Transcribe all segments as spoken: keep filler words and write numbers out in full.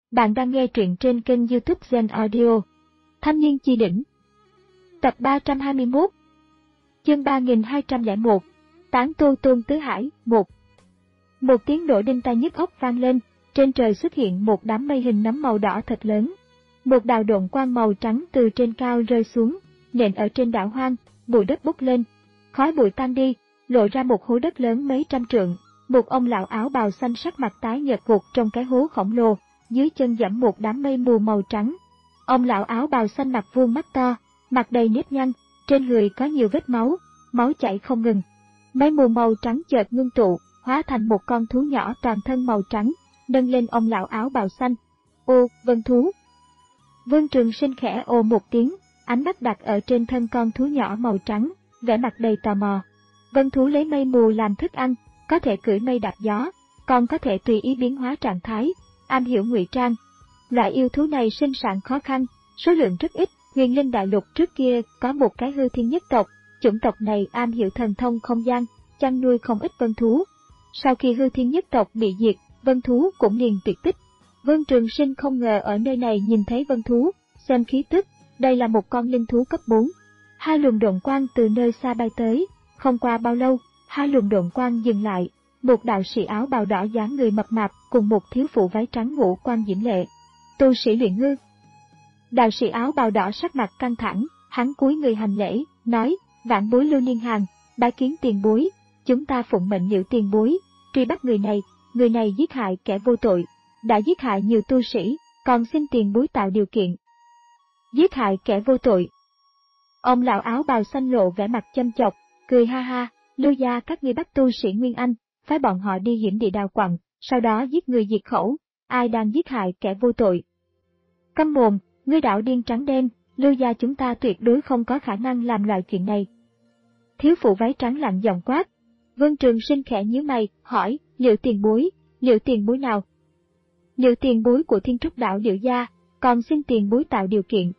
Bạn đang nghe truyện trên kênh YouTube Zen Audio. Thanh niên chi đỉnh. Tập ba trăm hai mươi mốt. Chương ba nghìn hai trăm lẻ một. Tán tu Tôn Tứ Hải. một. Một tiếng nổ đinh tai nhức óc vang lên, trên trời xuất hiện một đám mây hình nắm màu đỏ thật lớn. Một đạo độn quang màu trắng từ trên cao rơi xuống, nện ở trên đảo hoang, bụi đất bốc lên. Khói bụi tan đi, lộ ra một hố đất lớn mấy trăm trượng. Một ông lão áo bào xanh sắc mặt tái nhợt gục trong cái hố khổng lồ, dưới chân dẫm một đám mây mù màu trắng. Ông lão áo bào xanh mặt vuông mắt to, mặt đầy nếp nhăn, trên người có nhiều vết máu, máu chảy không ngừng. Mây mù màu trắng chợt ngưng tụ, hóa thành một con thú nhỏ toàn thân màu trắng, nâng lên ông lão áo bào xanh. Ô, vân thú. Vương Trường Sinh khẽ ồ một tiếng, ánh mắt đặt ở trên thân con thú nhỏ màu trắng, vẻ mặt đầy tò mò. Vân thú lấy mây mù làm thức ăn, có thể cưỡi mây đạp gió, còn có thể tùy ý biến hóa trạng thái, am hiểu ngụy trang. Loại yêu thú này sinh sản khó khăn, số lượng rất ít. Huyền Linh Đại Lục trước kia có một cái hư thiên nhất tộc, chủng tộc này am hiểu thần thông không gian, chăn nuôi không ít vân thú. Sau khi hư thiên nhất tộc bị diệt, vân thú cũng liền tuyệt tích. Vương Trường Sinh không ngờ ở nơi này nhìn thấy vân thú, xem khí tức, đây là một con linh thú cấp bốn. Hai luồng độn quang từ nơi xa bay tới, không qua bao lâu, hai luồng độn quang dừng lại. Một đạo sĩ áo bào đỏ dáng người mập mạp cùng một thiếu phụ váy trắng ngũ quan diễm lệ. Tu sĩ luyện hư. Đạo sĩ áo bào đỏ sắc mặt căng thẳng, hắn cúi người hành lễ, nói: Vãn bối Lưu Niên Hàn, bái kiến tiền bối, chúng ta phụng mệnh Liễu tiền bối, truy bắt người này, người này giết hại kẻ vô tội, đã giết hại nhiều tu sĩ, còn xin tiền bối tạo điều kiện. Giết hại kẻ vô tội. Ông lão áo bào xanh lộ vẻ mặt châm chọc, cười ha ha: Lưu gia các ngươi bắt tu sĩ Nguyên Anh, phái bọn họ đi hiểm địa đào quặng, sau đó giết người diệt khẩu, ai đang giết hại kẻ vô tội? Câm mồm, ngươi đảo điên trắng đen, Lưu gia chúng ta tuyệt đối không có khả năng làm loại chuyện này. Thiếu phụ váy trắng lạnh giọng quát. Vương Trường Sinh khẽ nhíu mày, hỏi: Liệu tiền bối, liệu tiền bối nào? Liệu tiền bối của Thiên Trúc Đạo Liễu gia, còn xin tiền bối tạo điều kiện.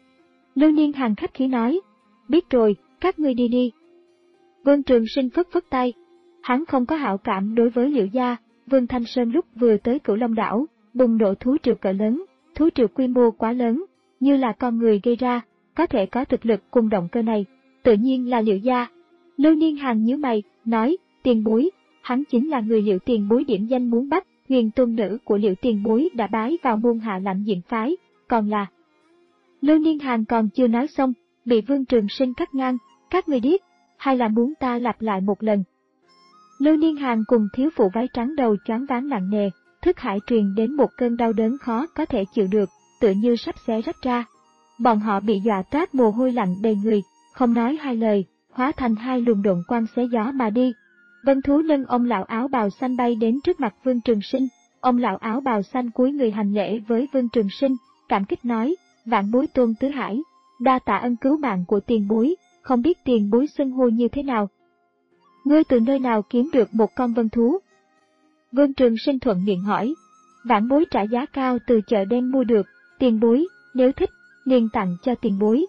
Lưu Niên Hàn khách khí nói: Biết rồi, các ngươi đi đi. Vương Trường Sinh phất phất tay. Hắn không có hảo cảm đối với Liễu gia. Vương Thanh Sơn lúc vừa tới Cửu Long đảo, bùng nổ thú triều cỡ lớn, thú triều quy mô quá lớn, như là con người gây ra, có thể có thực lực cùng động cơ này, tự nhiên là Liễu gia. Lưu Niên Hàn nhíu mày, nói: Tiền bối, hắn chính là người Liễu tiền bối điểm danh muốn bắt, huyền tôn nữ của Liễu tiền bối đã bái vào môn Hạ Lãnh Diện phái, còn là... Lưu Niên Hàn còn chưa nói xong, bị Vương Trường Sinh cắt ngang: Các người điếc, hay là muốn ta lặp lại một lần? Lưu Niên Hàn cùng thiếu phụ váy trắng đầu choáng váng nặng nề, thức hải truyền đến một cơn đau đớn khó có thể chịu được, tựa như sắp xé rách ra. Bọn họ bị dọa toát mồ hôi lạnh đầy người, không nói hai lời, hóa thành hai luồng độn quang xé gió mà đi. Vân thú nâng ông lão áo bào xanh bay đến trước mặt Vương Trường Sinh. Ông lão áo bào xanh cúi người hành lễ với Vương Trường Sinh, cảm kích nói: Vãn bối Tôn Tứ Hải, đa tạ ân cứu mạng của tiền bối, không biết tiền bối xưng hô như thế nào? Ngươi từ nơi nào kiếm được một con vân thú? Vương Trường Sinh thuận miệng hỏi. Vãn bối trả giá cao từ chợ đen mua được, tiền bối, nếu thích, liền tặng cho tiền bối.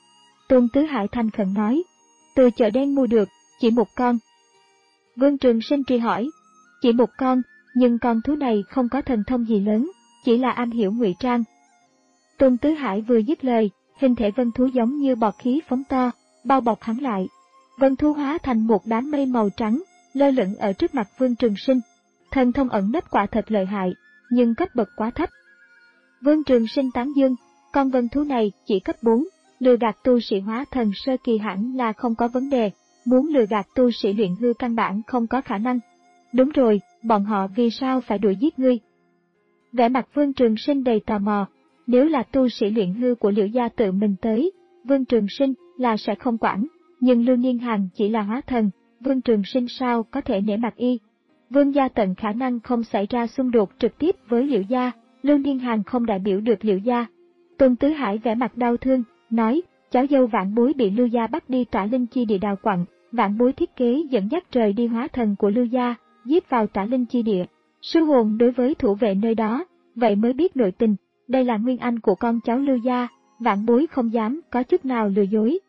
Tôn Tứ Hải thành khẩn nói. Từ chợ đen mua được, chỉ một con. Vương Trường Sinh truy hỏi. Chỉ một con, nhưng con thú này không có thần thông gì lớn, chỉ là am hiểu ngụy trang. Tôn Tứ Hải vừa dứt lời, hình thể vân thú giống như bọt khí phóng to, bao bọc hắn lại. Vân thú hóa thành một đám mây màu trắng, lơ lửng ở trước mặt Vương Trường Sinh. Thần thông ẩn nấp quả thật lợi hại, nhưng cấp bậc quá thấp. Vương Trường Sinh tán dương, con vân thú này chỉ cấp bốn, lừa gạt tu sĩ hóa thần sơ kỳ hẳn là không có vấn đề, muốn lừa gạt tu sĩ luyện hư căn bản không có khả năng. Đúng rồi, bọn họ vì sao phải đuổi giết ngươi? Vẻ mặt Vương Trường Sinh đầy tò mò, nếu là tu sĩ luyện hư của Liễu gia tự mình tới, Vương Trường Sinh là sẽ không quản, nhưng Lưu Niên Hàn chỉ là hóa thần, Vương Trường Sinh sao có thể nể mặt y? Vương gia tận khả năng không xảy ra xung đột trực tiếp với Liễu gia, Lưu Niên Hàn không đại biểu được Liễu gia. Tôn Tứ Hải vẻ mặt đau thương, nói: Cháu dâu vãn bối bị Lưu gia bắt đi Tỏa Linh Chi Địa đào quặng, vãn bối thiết kế dẫn dắt trời đi hóa thần của Lưu gia, giết vào Tỏa Linh Chi Địa. Sư hồn đối với thủ vệ nơi đó, vậy mới biết nội tình, đây là nguyên anh của con cháu Lưu gia, vãn bối không dám có chút nào lừa dối.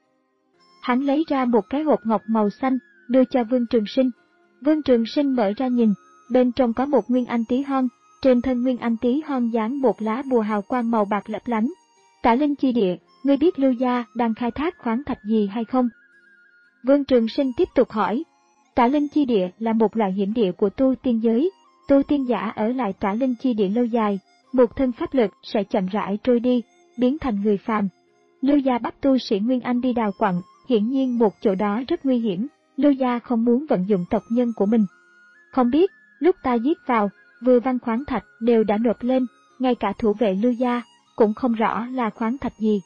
Hắn lấy ra một cái hộp ngọc màu xanh, đưa cho Vương Trường Sinh. Vương Trường Sinh mở ra nhìn, bên trong có một nguyên anh tí hon, trên thân Nguyên Anh Tí Hon dán một lá bùa hào quang màu bạc lấp lánh. Tả Linh Chi Địa, ngươi biết Lưu gia đang khai thác khoáng thạch gì hay không? Vương Trường Sinh tiếp tục hỏi. Tả Linh Chi Địa là một loại hiểm địa của tu tiên giới. Tu tiên giả ở lại Tả Linh Chi Địa lâu dài, một thân pháp lực sẽ chậm rãi trôi đi, biến thành người phàm. Lưu gia bắt tu sĩ Nguyên Anh đi đào quặng, hiển nhiên một chỗ đó rất nguy hiểm. Lưu gia không muốn vận dụng tộc nhân của mình. Không biết, lúc ta giết vào, vừa văn khoáng thạch đều đã nộp lên, ngay cả thủ vệ Lưu gia cũng không rõ là khoáng thạch gì.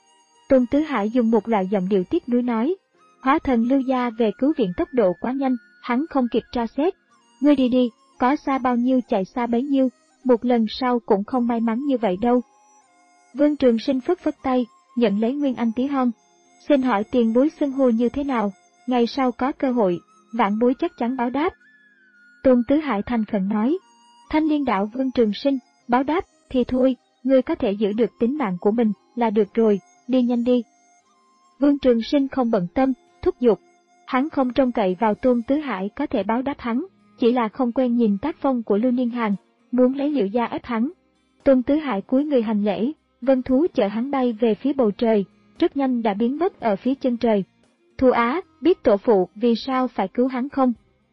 Tôn Tứ Hải dùng một loại giọng điệu tiếc nuối nói, hóa thần Lưu gia về cứu viện tốc độ quá nhanh, hắn không kịp tra xét. Ngươi đi đi, có xa bao nhiêu chạy xa bấy nhiêu, một lần sau cũng không may mắn như vậy đâu. Vương Trường Sinh phất phất tay, nhận lấy Nguyên Anh Tí Hon. Xin hỏi tiền bối xưng hô như thế nào, ngày sau có cơ hội, vãn bối chắc chắn báo đáp. Tôn Tứ Hải thành khẩn nói, Thanh Liên đạo Vương Trường Sinh, báo đáp thì thôi, ngươi có thể giữ được tính mạng của mình là được rồi, đi nhanh đi. Vương Trường Sinh không bận tâm, thúc giục. Hắn không trông cậy vào Tôn Tứ Hải có thể báo đáp hắn, chỉ là không quen nhìn tác phong của Lưu Niên Hàn, muốn lấy Liễu gia ép hắn. Tôn Tứ Hải cúi người hành lễ, vân thú chở hắn bay về phía bầu trời, rất nhanh đã biến mất ở phía chân trời. Thu Á, biết tổ phụ vì sao phải cứu hắn không?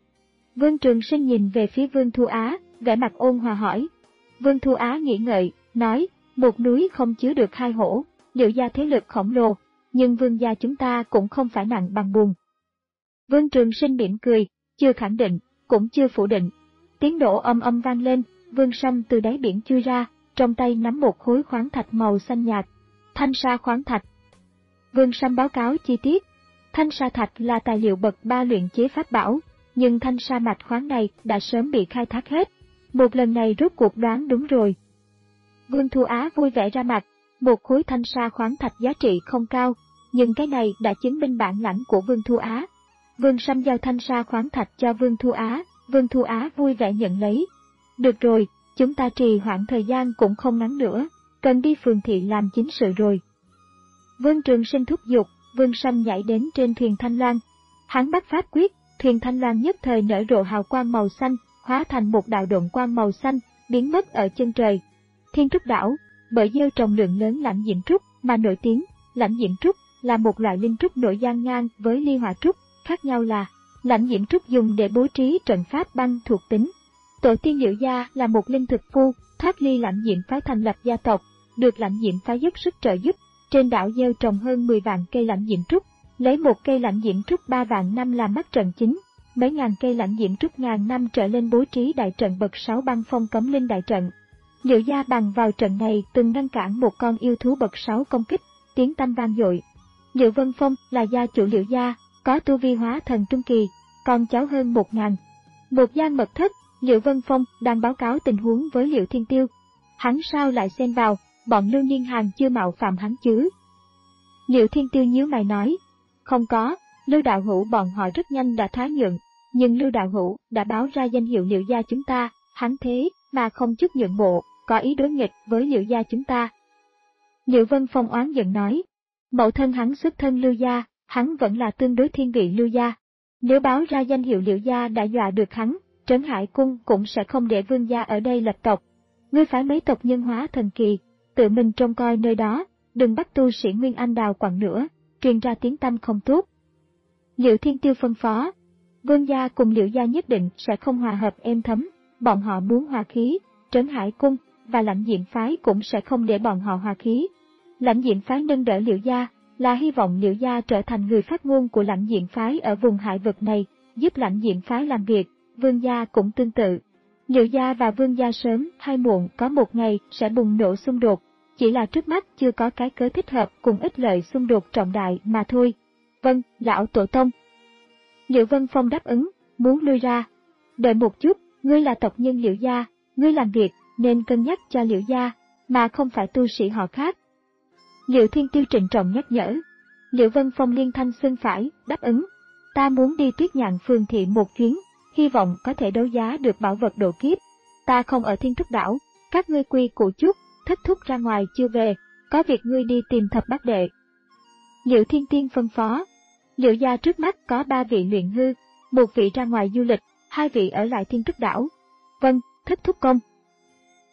Vương Trường Sinh nhìn về phía Vương Thu Á, vẻ mặt ôn hòa hỏi. Vương Thu Á nghĩ ngợi, nói, một núi không chứa được hai hổ, Liễu gia thế lực khổng lồ, nhưng Vương gia chúng ta cũng không phải nặng bằng bùn. Vương Trường Sinh mỉm cười, chưa khẳng định, cũng chưa phủ định. Tiếng nổ âm âm vang lên, Vương Sâm từ đáy biển chui ra, trong tay nắm một khối khoáng thạch màu xanh nhạt. Thanh sa khoáng thạch. Vương Sâm báo cáo chi tiết. Thanh sa thạch là tài liệu bậc ba luyện chế pháp bảo, nhưng thanh sa mạch khoáng này đã sớm bị khai thác hết. Một lần này rốt cuộc đoán đúng rồi. Vương Thu Á vui vẻ ra mặt, một khối thanh sa khoáng thạch giá trị không cao, nhưng cái này đã chứng minh bản lãnh của Vương Thu Á. Vương Sâm giao thanh sa khoáng thạch cho Vương Thu Á, Vương Thu Á vui vẻ nhận lấy. Được rồi, chúng ta trì hoãn thời gian cũng không ngắn nữa, cần đi phường thị làm chính sự rồi. Vương Trường Sinh thúc giục, Vương Sâm nhảy đến trên thuyền Thanh Loan. Hắn bắt pháp quyết, thuyền Thanh Loan nhất thời nở rộ hào quang màu xanh, hóa thành một đạo độn quang màu xanh, biến mất ở chân trời. Thiên Trúc đảo, bởi gieo trồng lượng lớn lãnh diễm trúc mà nổi tiếng. Lãnh diễm trúc là một loại linh trúc nổi gian ngang với ly hỏa trúc, khác nhau là lãnh diễm trúc dùng để bố trí trận pháp băng thuộc tính. Tổ tiên Liễu gia là một linh thực phu, thoát ly lãnh diễm phái thành lập gia tộc, được lãnh diễm phái dốc sức trợ giúp. Trên đảo gieo trồng hơn mười vạn cây lãnh diễm trúc, lấy một cây lãnh diễm trúc ba vạn năm làm mắt trận chính, mấy ngàn cây lãnh diễm trúc ngàn năm trở lên bố trí đại trận bậc sáu băng phong cấm linh đại trận. Liễu gia bằng vào trận này từng ngăn cản một con yêu thú bậc sáu công kích, tiếng tăm vang dội. Liễu Vân Phong là gia chủ Liễu gia, có tu vi hóa thần trung kỳ, con cháu hơn một ngàn. Một gian mật thất, Liễu Vân Phong đang báo cáo tình huống với Liễu Thiên Tiêu. Hắn sao lại xen vào, bọn Lưu Niên Hàn chưa mạo phạm hắn chứ? Liễu Thiên Tiêu nhíu mày nói, không có, Lưu đạo hữu bọn họ rất nhanh đã thoái nhượng, nhưng Lưu đạo hữu đã báo ra danh hiệu Liễu gia chúng ta, hắn thế mà không chút nhượng bộ, có ý đối nghịch với Liễu gia chúng ta. Liễu Vân Phong oán giận nói, mẫu thân hắn xuất thân Lưu gia, hắn vẫn là tương đối thiên vị Lưu gia. Nếu báo ra danh hiệu Liễu gia đã dọa được hắn, Trấn Hải Cung cũng sẽ không để Vương gia ở đây lập tộc. Ngươi phái mấy tộc nhân hóa thần kỳ, tự mình trông coi nơi đó, đừng bắt tu sĩ Nguyên Anh đào quặng nữa, truyền ra tiếng tăm không tốt. Liễu Thiên Tiêu phân phó, Vương gia cùng Liễu gia nhất định sẽ không hòa hợp êm thấm, bọn họ muốn hòa khí, Trấn Hải Cung và Lãnh Diệm phái cũng sẽ không để bọn họ hòa khí. Lãnh Diệm phái nâng đỡ Liễu gia, là hy vọng Liễu gia trở thành người phát ngôn của Lãnh Diệm phái ở vùng hải vực này, giúp Lãnh Diệm phái làm việc. Vương gia cũng tương tự. Liễu gia và Vương gia sớm hay muộn có một ngày sẽ bùng nổ xung đột, chỉ là trước mắt chưa có cái cớ thích hợp cùng ích lợi xung đột trọng đại mà thôi. Vâng, lão tổ tông. Liễu Vân Phong đáp ứng, muốn lui ra. Đợi một chút, ngươi là tộc nhân Liễu gia, ngươi làm việc nên cân nhắc cho Liễu gia, mà không phải tu sĩ họ khác. Liễu Thiên Tiêu trịnh trọng nhắc nhở. Liễu Vân Phong liên thanh xưng phải, đáp ứng. Ta muốn đi Tuyết Nhạn phường thị một chuyến, hy vọng có thể đấu giá được bảo vật độ kiếp. Ta không ở Thiên Trúc đảo, các ngươi quy củ chút, thất thúc ra ngoài chưa về, có việc ngươi đi tìm thập bát đệ. Liễu Thiên Tiên phân phó. Liễu gia trước mắt có ba vị luyện hư, một vị ra ngoài du lịch, hai vị ở lại Thiên Trúc đảo. Vâng, thất thúc công.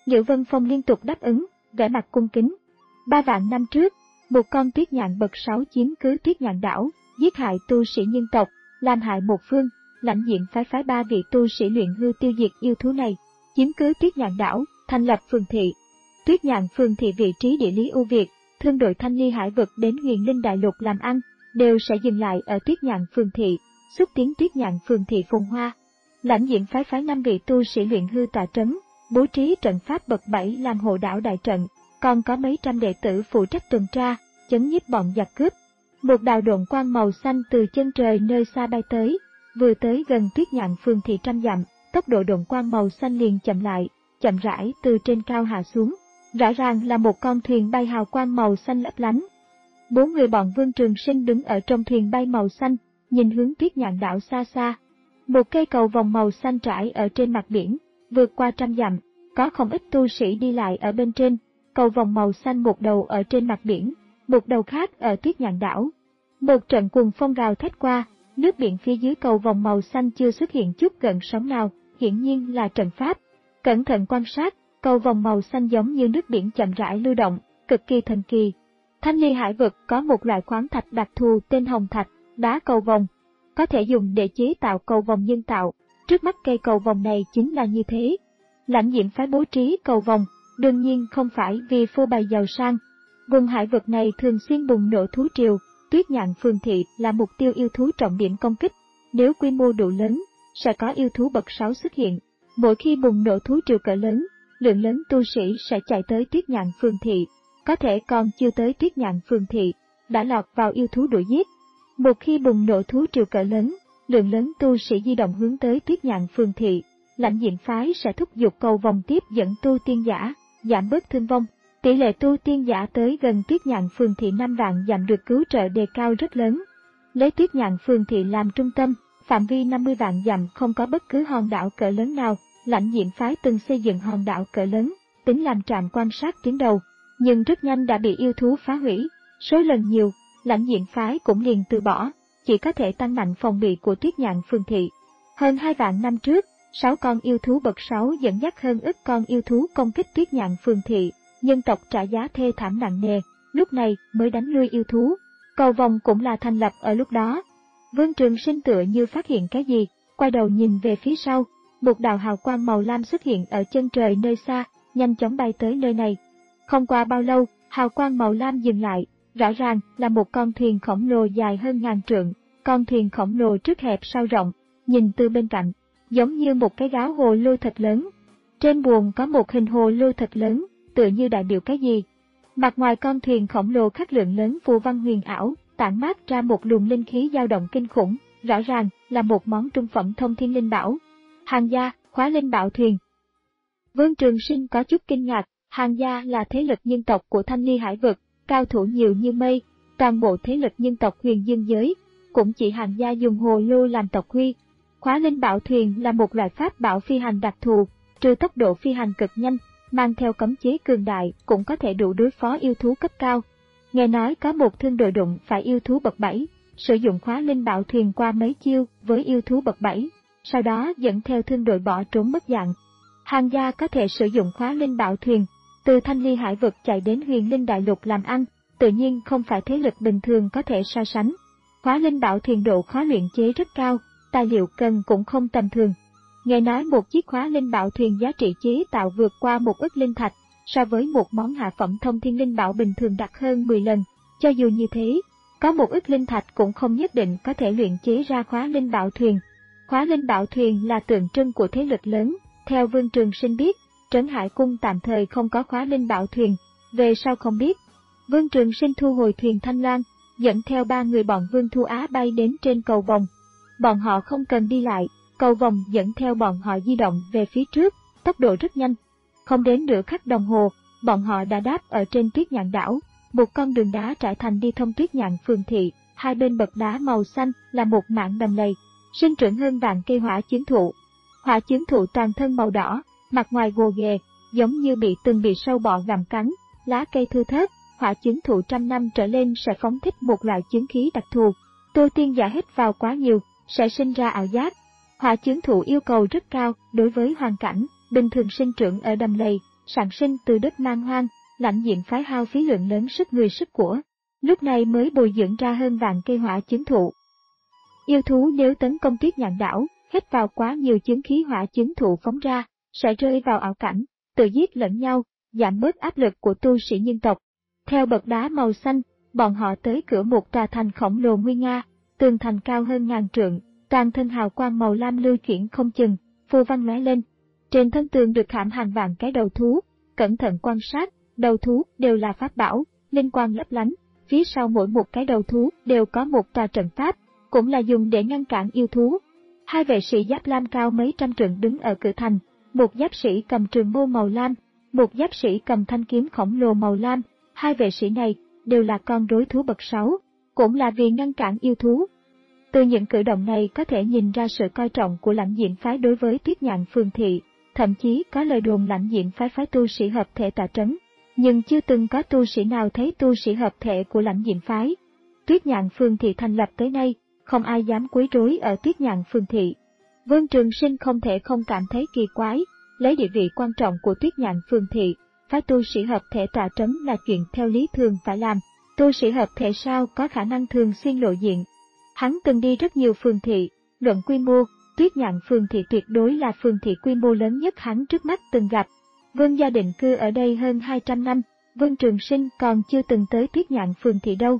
Liễu Vân Phong liên tục đáp ứng, vẻ mặt cung kính. Ba vạn năm trước, một con tuyết nhạn bậc sáu chiếm cứ tuyết nhạn đảo, giết hại tu sĩ nhân tộc, làm hại một phương, lãnh diện phái phái ba vị tu sĩ luyện hư tiêu diệt yêu thú này, chiếm cứ tuyết nhạn đảo, thành lập phường thị. Tuyết nhạn phường thị vị trí địa lý ưu việt, thương đội Thanh Ly Hải vực đến Huyền Linh Đại Lục làm ăn, đều sẽ dừng lại ở tuyết nhạn phường thị, xúc tiến tuyết nhạn phường thị phồn hoa. Lãnh diện phái phái năm vị tu sĩ luyện hư tọa trấn, bố trí trận pháp bậc bảy làm hộ đảo đại trận, còn có mấy trăm đệ tử phụ trách tuần tra, chấn nhiếp bọn giặc cướp. Một đạo độn quang màu xanh từ chân trời nơi xa bay tới, vừa tới gần tuyết nhạn phường thị trăm dặm, tốc độ độn quang màu xanh liền chậm lại, chậm rãi từ trên cao hạ xuống. Rõ ràng là một con thuyền bay hào quang màu xanh lấp lánh. Bốn người bọn Vương Trường Sinh đứng ở trong thuyền bay màu xanh, nhìn hướng tuyết nhạn đảo xa xa. Một cây cầu vòng màu xanh trải ở trên mặt biển, vượt qua trăm dặm, có không ít tu sĩ đi lại ở bên trên. Cầu vòng màu xanh một đầu ở trên mặt biển, một đầu khác ở tuyết nhạn đảo. Một trận cuồng phong gào thét qua, nước biển phía dưới cầu vòng màu xanh chưa xuất hiện chút gợn sóng nào, hiển nhiên là trận pháp. Cẩn thận quan sát, cầu vòng màu xanh giống như nước biển chậm rãi lưu động, cực kỳ thần kỳ. Thanh Ly Hải vực có một loại khoáng thạch đặc thù tên hồng thạch, đá cầu vòng, có thể dùng để chế tạo cầu vòng nhân tạo. Trước mắt cây cầu vòng này chính là như thế. Lãnh diện phái bố trí cầu vòng, đương nhiên không phải vì phô bày giàu sang. Vùng hải vực này thường xuyên bùng nổ thú triều, tuyết nhạn phường thị là mục tiêu yêu thú trọng điểm công kích. Nếu quy mô đủ lớn, sẽ có yêu thú bậc sáu xuất hiện. Mỗi khi bùng nổ thú triều cỡ lớn, lượng lớn tu sĩ sẽ chạy tới tuyết nhạn phường thị, có thể còn chưa tới tuyết nhạn phường thị, đã lọt vào yêu thú đuổi giết. Một khi bùng nổ thú triều cỡ lớn, lượng lớn tu sĩ di động hướng tới tuyết nhạn phường thị, lãnh diện phái sẽ thúc giục cầu vòng tiếp dẫn tu tiên giả, giảm bớt thương vong. Tỷ lệ tu tiên giả tới gần tuyết nhạn phường thị năm vạn dặm được cứu trợ đề cao rất lớn. Lấy tuyết nhạn phường thị làm trung tâm, phạm vi năm mươi vạn dặm không có bất cứ hòn đảo cỡ lớn nào. Lãnh diện phái từng xây dựng hòn đảo cỡ lớn, tính làm trạm quan sát tuyến đầu, nhưng rất nhanh đã bị yêu thú phá hủy. Số lần nhiều, lãnh diện phái cũng liền từ bỏ, chỉ có thể tăng mạnh phòng bị của tuyết nhạn phường thị. Hơn hai vạn năm trước, sáu con yêu thú bậc sáu dẫn dắt hơn ức con yêu thú công kích tuyết nhạn phường thị, nhân tộc trả giá thê thảm nặng nề, lúc này mới đánh lui yêu thú. Cầu vòng cũng là thành lập ở lúc đó. Vương Trường Sinh tựa như phát hiện cái gì, quay đầu nhìn về phía sau. Một đạo hào quang màu lam xuất hiện ở chân trời nơi xa, nhanh chóng bay tới nơi này. Không qua bao lâu, hào quang màu lam dừng lại, rõ ràng là một con thuyền khổng lồ dài hơn ngàn trượng. Con thuyền khổng lồ trước hẹp sau rộng, nhìn từ bên cạnh, giống như một cái gáo hồ lô thật lớn. Trên buồng có một hình hồ lô thật lớn, tựa như đại biểu cái gì. Mặt ngoài con thuyền khổng lồ khắc lượng lớn phù văn huyền ảo, tản mát ra một luồng linh khí dao động kinh khủng, rõ ràng là một món trung phẩm thông thiên linh bảo. Hàng gia, khóa linh bảo thuyền. Vương Trường Sinh có chút kinh ngạc, Hàng gia là thế lực nhân tộc của Thanh Ly Hải vực, cao thủ nhiều như mây, toàn bộ thế lực nhân tộc huyền dương giới, cũng chỉ Hàng gia dùng hồ lô làm tộc huy. Khóa linh bảo thuyền là một loại pháp bảo phi hành đặc thù, trừ tốc độ phi hành cực nhanh, mang theo cấm chế cường đại cũng có thể đủ đối phó yêu thú cấp cao. Nghe nói có một thương đội đụng phải yêu thú bậc bảy, sử dụng khóa linh bảo thuyền qua mấy chiêu với yêu thú bậc bảy. Sau đó dẫn theo thương đội bỏ trốn mất dạng. Hàng gia có thể sử dụng khóa linh bảo thuyền, từ Thanh Ly Hải vực chạy đến Huyền Linh Đại Lục làm ăn, tự nhiên không phải thế lực bình thường có thể so sánh. Khóa linh bảo thuyền độ khó luyện chế rất cao, tài liệu cần cũng không tầm thường. Nghe nói một chiếc khóa linh bảo thuyền giá trị chế tạo vượt qua một ức linh thạch, so với một món hạ phẩm thông thiên linh bảo bình thường đắt hơn mười lần. Cho dù như thế, có một ức linh thạch cũng không nhất định có thể luyện chế ra khóa linh bảo thuyền. Khóa linh bảo thuyền là tượng trưng của thế lực lớn, theo Vương Trường Sinh biết, Trấn Hải Cung tạm thời không có khóa linh bảo thuyền, về sau không biết. Vương Trường Sinh thu hồi thuyền Thanh Loan, dẫn theo ba người bọn Vương Thu Á bay đến trên cầu vòng. Bọn họ không cần đi lại, cầu vòng dẫn theo bọn họ di động về phía trước, tốc độ rất nhanh. Không đến nửa khắc đồng hồ, bọn họ đã đáp ở trên tuyết nhạn đảo, một con đường đá trải thành đi thông tuyết nhạn phường thị, hai bên bậc đá màu xanh là một mảng đầm lầy, sinh trưởng hơn vạn cây hỏa chướng thụ. Hỏa chướng thụ toàn thân màu đỏ, mặt ngoài gồ ghề, giống như bị từng bị sâu bọ gặm cắn, lá cây thưa thớt. Hỏa chướng thụ trăm năm trở lên sẽ phóng thích một loại chướng khí đặc thù, tu tiên giả hít vào quá nhiều sẽ sinh ra ảo giác. Hỏa chướng thụ yêu cầu rất cao đối với hoàn cảnh, bình thường sinh trưởng ở đầm lầy, sản sinh từ đất man hoang, lãnh diện phái hao phí lượng lớn sức người sức của. Lúc này mới bồi dưỡng ra hơn vạn cây hỏa chứng thụ. Yêu thú nếu tấn công Tuyết Nhạn đảo, hít vào quá nhiều chứng khí hỏa chứng thụ phóng ra, sẽ rơi vào ảo cảnh, tự giết lẫn nhau, giảm bớt áp lực của tu sĩ nhân tộc. Theo bậc đá màu xanh, bọn họ tới cửa một tòa thành khổng lồ nguy nga, tường thành cao hơn ngàn trượng, toàn thân hào quang màu lam lưu chuyển không chừng, phù văn lóe lên. Trên thân tường được khảm hàng vạn cái đầu thú, cẩn thận quan sát, đầu thú đều là pháp bảo, linh quang lấp lánh, phía sau mỗi một cái đầu thú đều có một tòa trận pháp, cũng là dùng để ngăn cản yêu thú. Hai vệ sĩ giáp lam cao mấy trăm trượng đứng ở cửa thành, một giáp sĩ cầm trường mâu màu lam, một giáp sĩ cầm thanh kiếm khổng lồ màu lam. Hai vệ sĩ này đều là con rối thú bậc sáu, cũng là vì ngăn cản yêu thú. Từ những cử động này có thể nhìn ra sự coi trọng của lãnh diện phái đối với Tuyết Nhạn Phường Thị, thậm chí có lời đồn lãnh diện phái phái tu sĩ hợp thể tọa trấn, nhưng chưa từng có tu sĩ nào thấy tu sĩ hợp thể của lãnh diện phái. Tuyết Nhạn Phường Thị thành lập tới nay, không ai dám quấy rối ở Tuyết Nhạn Phường Thị. Vương Trường Sinh không thể không cảm thấy kỳ quái, lấy địa vị quan trọng của Tuyết Nhạn Phường Thị, phái tu sĩ hợp thể tọa trấn là chuyện theo lý thường phải làm, tu sĩ hợp thể sao có khả năng thường xuyên lộ diện. Hắn từng đi rất nhiều phường thị, luận quy mô, Tuyết Nhạn Phường Thị tuyệt đối là phường thị quy mô lớn nhất hắn trước mắt từng gặp. Vương gia định cư ở đây hơn hai trăm năm, Vương Trường Sinh còn chưa từng tới Tuyết Nhạn Phường Thị đâu.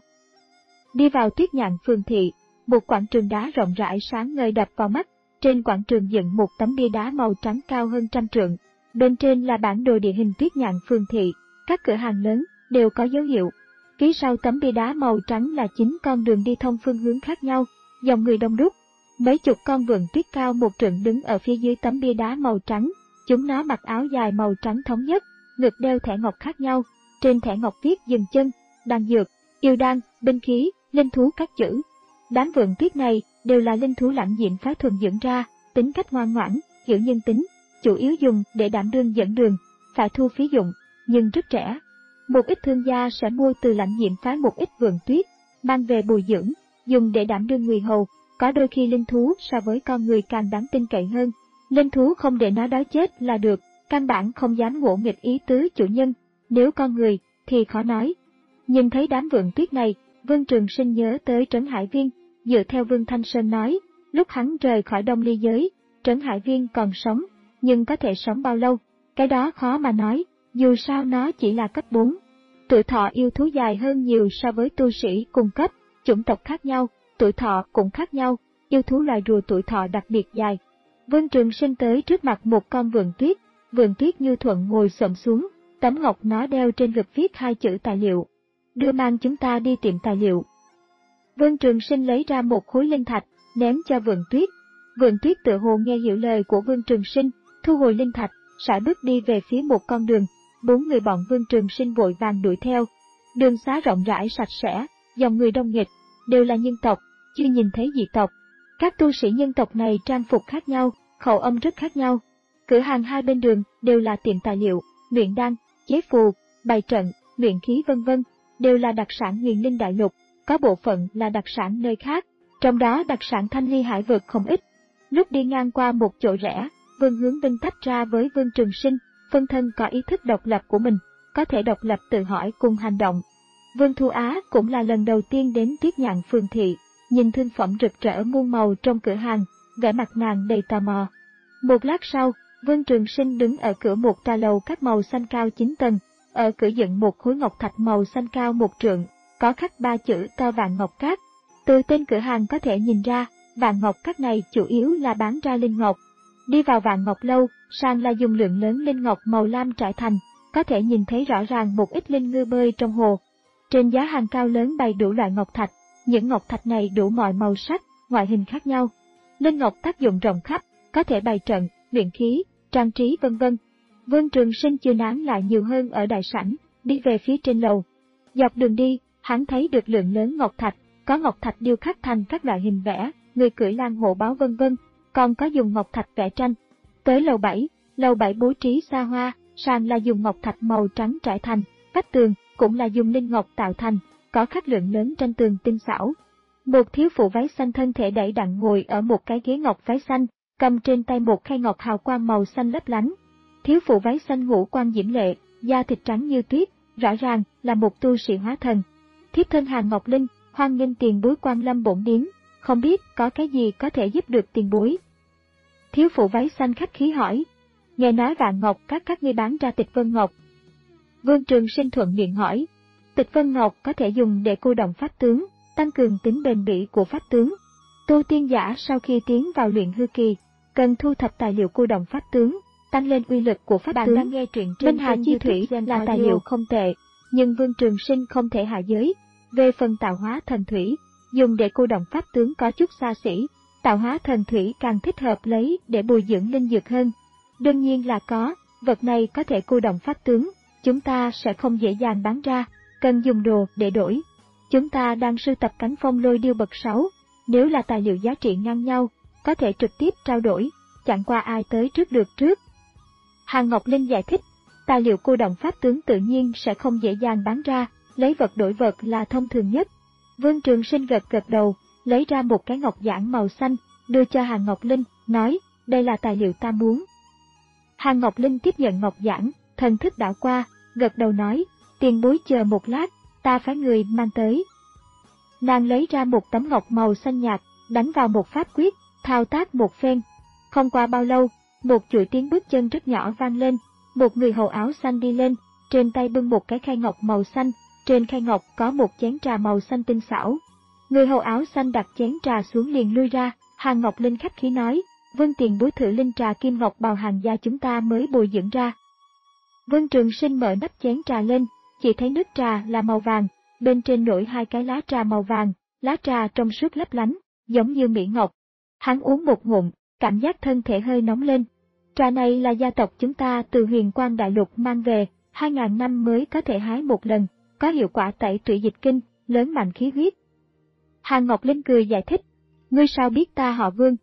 Đi vào Tuyết Nhạn Phường Thị, một quảng trường đá rộng rãi sáng ngời đập vào mắt, trên quảng trường dựng một tấm bia đá màu trắng cao hơn trăm trượng. Bên trên là bản đồ địa hình Tuyết Nhạn Phường Thị, các cửa hàng lớn đều có dấu hiệu. Phía sau tấm bia đá màu trắng là chín con đường đi thông phương hướng khác nhau, dòng người đông đúc. Mấy chục con vượn tuyết cao một trượng đứng ở phía dưới tấm bia đá màu trắng, chúng nó mặc áo dài màu trắng thống nhất, ngực đeo thẻ ngọc khác nhau, trên thẻ ngọc viết dừng chân, đan dược, yêu đan, binh khí, linh thú các chữ. Đám vượn tuyết này đều là linh thú lãnh diện phái thuần dưỡng ra, tính cách ngoan ngoãn, hiểu nhân tính, chủ yếu dùng để đảm đương dẫn đường, phải thu phí dụng, nhưng rất rẻ. Một ít thương gia sẽ mua từ lãnh diện phái một ít vượn tuyết, mang về bồi dưỡng, dùng để đảm đương người hầu. Có đôi khi linh thú so với con người càng đáng tin cậy hơn. Linh thú không để nó đói chết là được, căn bản không dám ngỗ nghịch ý tứ chủ nhân, nếu con người thì khó nói. Nhìn thấy đám vượn tuyết này, Vương Trường Sinh nhớ tới Trấn Hải Viên, dựa theo Vương Thanh Sơn nói, lúc hắn rời khỏi Đông Ly giới, Trấn Hải Viên còn sống, nhưng có thể sống bao lâu, cái đó khó mà nói, dù sao nó chỉ là cấp bốn. Tuổi thọ yêu thú dài hơn nhiều so với tu sĩ cùng cấp, chủng tộc khác nhau, tuổi thọ cũng khác nhau, yêu thú loài rùa tuổi thọ đặc biệt dài. Vương Trường Sinh tới trước mặt một con vượn tuyết, vượn tuyết như thuận ngồi xổm xuống, tấm ngọc nó đeo trên ngực viết hai chữ tài liệu. Đưa mang chúng ta đi tiệm tài liệu. Vương Trường Sinh lấy ra một khối linh thạch, ném cho vượn tuyết. Vượn tuyết tựa hồ nghe hiểu lời của Vương Trường Sinh, thu hồi linh thạch, sải bước đi về phía một con đường. Bốn người bọn Vương Trường Sinh vội vàng đuổi theo. Đường xá rộng rãi sạch sẽ, dòng người đông nghịch, đều là nhân tộc, chưa nhìn thấy dị tộc. Các tu sĩ nhân tộc này trang phục khác nhau, khẩu âm rất khác nhau. Cửa hàng hai bên đường đều là tiệm tài liệu, luyện đan, chế phù, bày trận, luyện khí vân vân, đều là đặc sản Huyền Linh Đại Lục, có bộ phận là đặc sản nơi khác, trong đó đặc sản Thanh Ly Hải vực không ít. Lúc đi ngang qua một chỗ rẽ, Vương Hướng Vinh tách ra với Vương Trường Sinh, phân thân có ý thức độc lập của mình, có thể độc lập tự hỏi cùng hành động. Vương Thu Á cũng là lần đầu tiên đến Tuyết Nhạn Phường Thị, nhìn thương phẩm rực rỡ muôn màu trong cửa hàng, vẻ mặt nàng đầy tò mò. Một lát sau, Vương Trường Sinh đứng ở cửa một tòa lầu các màu xanh cao chín tầng, ở cửa dựng một khối ngọc thạch màu xanh cao một trượng, có khắc ba chữ to Vạn Ngọc Các. Từ tên cửa hàng có thể nhìn ra, Vạn Ngọc Các này chủ yếu là bán ra linh ngọc. Đi vào Vạn Ngọc Lâu, sàn là dùng lượng lớn linh ngọc màu lam trải thành, có thể nhìn thấy rõ ràng một ít linh ngư bơi trong hồ. Trên giá hàng cao lớn bày đủ loại ngọc thạch, những ngọc thạch này đủ mọi màu sắc, ngoại hình khác nhau. Linh ngọc tác dụng rộng khắp, có thể bày trận, luyện khí, trang trí vân vân. Vương Trường Sinh chưa nán lại nhiều hơn ở đại sảnh, đi về phía trên lầu. Dọc đường đi, hắn thấy được lượng lớn ngọc thạch, có ngọc thạch điêu khắc thành các loại hình vẽ, người cưỡi lang hổ báo vân vân, còn có dùng ngọc thạch vẽ tranh. Tới lầu bảy, lầu bảy bố trí xa hoa, sàn là dùng ngọc thạch màu trắng trải thành, vách tường cũng là dùng linh ngọc tạo thành, có khắc lượng lớn tranh tường tinh xảo. Một thiếu phụ váy xanh thân thể đẩy đặn ngồi ở một cái ghế ngọc váy xanh, cầm trên tay một khay ngọc hào quang màu xanh lấp lánh. Thiếu phụ váy xanh ngũ quan diễm lệ, da thịt trắng như tuyết, rõ ràng là một tu sĩ hóa thần. Thiếp thân Hàn Ngọc Linh, hoan nghênh tiền bối quan lâm bổn điếm, không biết có cái gì có thể giúp được tiền bối. Thiếu phụ váy xanh khách khí hỏi, nghe nói Vạn Ngọc các các ngươi bán ra Tịch Vân Ngọc. Vương Trường Sinh thuận miệng hỏi, Tịch Vân Ngọc có thể dùng để cô động pháp tướng, tăng cường tính bền bỉ của pháp tướng. Tu tiên giả sau khi tiến vào luyện hư kỳ, cần thu thập tài liệu cô động pháp tướng, tăng lên uy lực của pháp Bạn tướng. đang nghe truyện trên Minh Hà kênh Chi YouTube Thủy Gen là tài Audio. liệu không tệ, nhưng Vương Trường Sinh không thể hạ giới. Về phần tạo hóa thần thủy, dùng để cô động pháp tướng có chút xa xỉ, tạo hóa thần thủy càng thích hợp lấy để bồi dưỡng linh dược hơn. Đương nhiên là có, vật này có thể cô động pháp tướng, chúng ta sẽ không dễ dàng bán ra, cần dùng đồ để đổi. Chúng ta đang sưu tập cánh phong lôi điêu bậc sáu, nếu là tài liệu giá trị ngang nhau, có thể trực tiếp trao đổi, chẳng qua ai tới trước được trước. Hàn Ngọc Linh giải thích, tài liệu cô động pháp tướng tự nhiên sẽ không dễ dàng bán ra, lấy vật đổi vật là thông thường nhất. Vương Trường Sinh gật gật đầu, lấy ra một cái ngọc giản màu xanh, đưa cho Hàn Ngọc Linh, nói, đây là tài liệu ta muốn. Hàn Ngọc Linh tiếp nhận ngọc giản, thần thức đảo qua, gật đầu nói, tiền bối chờ một lát, ta phái người mang tới. Nàng lấy ra một tấm ngọc màu xanh nhạt, đánh vào một pháp quyết, thao tác một phen. Không qua bao lâu, một chuỗi tiếng bước chân rất nhỏ vang lên, một người hầu áo xanh đi lên, trên tay bưng một cái khay ngọc màu xanh, trên khay ngọc có một chén trà màu xanh tinh xảo. Người hầu áo xanh đặt chén trà xuống liền lui ra, Hàn Ngọc Linh khách khí nói, Vân tiền bối thử linh trà kim ngọc bào Hàn gia chúng ta mới bồi dưỡng ra. Vương Trường Sinh mở nắp chén trà lên, chỉ thấy nước trà là màu vàng, bên trên nổi hai cái lá trà màu vàng, lá trà trong suốt lấp lánh, giống như mỹ ngọc. Hắn uống một ngụm, cảm giác thân thể hơi nóng lên. Trà này là gia tộc chúng ta từ Huyền Quang Đại Lục mang về, hai ngàn năm mới có thể hái một lần, có hiệu quả tẩy tủy dịch kinh, lớn mạnh khí huyết. Hàn Ngọc Linh cười giải thích, ngươi sao biết ta họ Vương?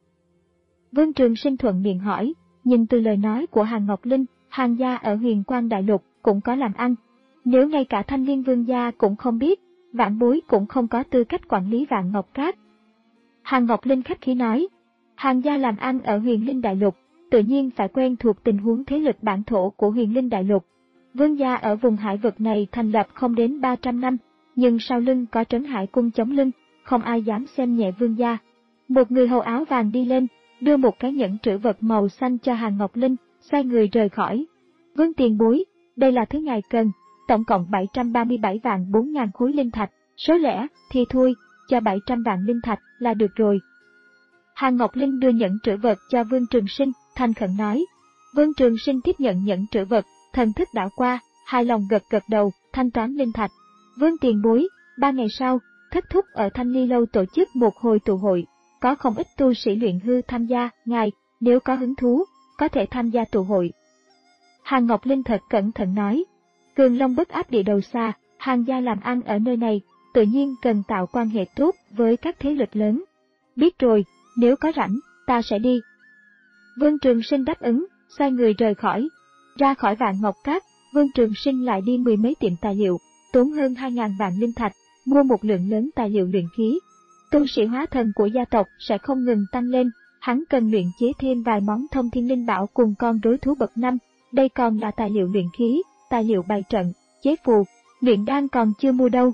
Vương Trường Sinh thuận miệng hỏi, nhìn từ lời nói của Hàn Ngọc Linh, Hàn gia ở Huyền Quang Đại Lục cũng có làm ăn. Nếu ngay cả Thanh Liên Vương gia cũng không biết, vạn bối cũng không có tư cách quản lý Vạn Ngọc Các. Hàn Ngọc Linh khách khí nói, Hàn gia làm ăn ở Huyền Linh Đại Lục, tự nhiên phải quen thuộc tình huống thế lực bản thổ của Huyền Linh Đại Lục. Vương gia ở vùng hải vực này thành lập không đến ba trăm năm, nhưng sau lưng có trấn hải cung chống lưng, không ai dám xem nhẹ vương gia. Một người hầu áo vàng đi lên, đưa một cái nhẫn trữ vật màu xanh cho Hàn Ngọc Linh, xoay người rời khỏi. Vương tiền bối, đây là thứ ngài cần, tổng cộng bảy trăm ba mươi bảy vạn bốn ngàn khối linh thạch, số lẻ thì thôi, cho bảy trăm vạn linh thạch là được rồi. Hàn Ngọc Linh đưa nhẫn trữ vật cho Vương Trường Sinh, thành khẩn nói. Vương Trường Sinh tiếp nhận nhẫn trữ vật, thần thức đảo qua, hài lòng gật gật đầu, thanh toán linh thạch. Vương tiền bối, ba ngày sau, Thất Thúc ở Thanh Ly Lâu tổ chức một hồi tụ hội, có không ít tu sĩ luyện hư tham gia, ngài, nếu có hứng thú, có thể tham gia tụ hội. Hàn Ngọc Linh thật cẩn thận nói, Cường Long bất áp địa đầu xa, Hàn gia làm ăn ở nơi này, tự nhiên cần tạo quan hệ tốt với các thế lực lớn. Biết rồi, nếu có rảnh, ta sẽ đi. Vương Trường Sinh đáp ứng, xoay người rời khỏi. Ra khỏi Vạn Ngọc Các, Vương Trường Sinh lại đi mười mấy tiệm tài liệu, tốn hơn hai ngàn vạn linh thạch, mua một lượng lớn tài liệu luyện khí. Tu sĩ hóa thần của gia tộc sẽ không ngừng tăng lên, hắn cần luyện chế thêm vài món thông thiên linh bảo cùng con rối thú bậc năm, đây còn là tài liệu luyện khí, tài liệu bày trận, chế phù, luyện đan còn chưa mua đâu.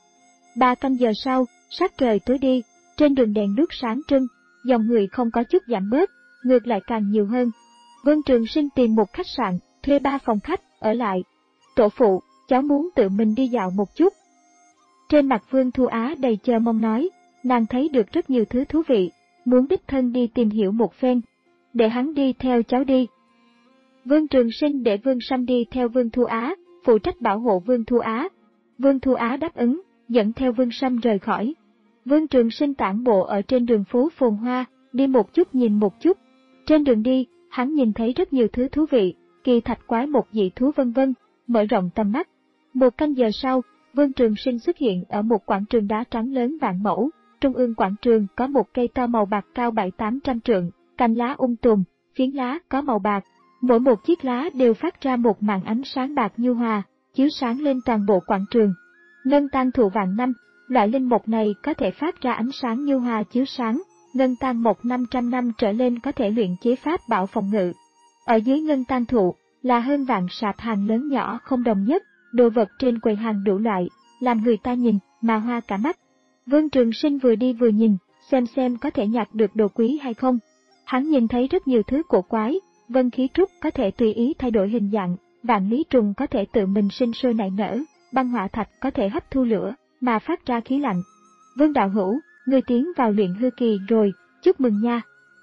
Ba canh giờ sau, sắc trời tối đi, trên đường đèn đuốc sáng trưng, dòng người không có chút giảm bớt, ngược lại càng nhiều hơn. Vương Trường Sinh tìm một khách sạn, thuê ba phòng khách, ở lại. Tổ phụ, cháu muốn tự mình đi dạo một chút. Trên mặt Vương Thu Á đầy chờ mong nói, nàng thấy được rất nhiều thứ thú vị, muốn đích thân đi tìm hiểu một phen. Để hắn đi theo cháu đi. Vương Trường Sinh để Vương Sâm đi theo Vương Thu Á, phụ trách bảo hộ Vương Thu Á. Vương Thu Á đáp ứng, dẫn theo Vương Sâm rời khỏi. Vương Trường Sinh tản bộ ở trên đường phố phồn hoa, đi một chút nhìn một chút. Trên đường đi, hắn nhìn thấy rất nhiều thứ thú vị, kỳ thạch quái một dị thú vân vân, mở rộng tầm mắt. Một canh giờ sau, Vương Trường Sinh xuất hiện ở một quảng trường đá trắng lớn vạn mẫu. Trung ương quảng trường có một cây to màu bạc cao bảy tám trăm trượng, cành lá um tùm, phiến lá có màu bạc. Mỗi một chiếc lá đều phát ra một màn ánh sáng bạc nhu hòa, chiếu sáng lên toàn bộ quảng trường. Ngân tang thụ vạn năm, loại linh mục này có thể phát ra ánh sáng nhu hòa chiếu sáng. Ngân tang mộc năm trăm năm trở lên có thể luyện chế pháp bảo phòng ngự. Ở dưới ngân tang thụ là hơn vạn sạp hàng lớn nhỏ không đồng nhất, đồ vật trên quầy hàng đủ loại, làm người ta nhìn mà hoa cả mắt. Vương Trường Sinh vừa đi vừa nhìn, xem xem có thể nhặt được đồ quý hay không. Hắn nhìn thấy rất nhiều thứ cổ quái, vân khí trúc có thể tùy ý thay đổi hình dạng, vạn lý trùng có thể tự mình sinh sôi nảy nở, băng hỏa thạch có thể hấp thu lửa mà phát ra khí lạnh. Vương đạo hữu, ngươi tiến vào luyện hư kỳ rồi, chúc mừng nha.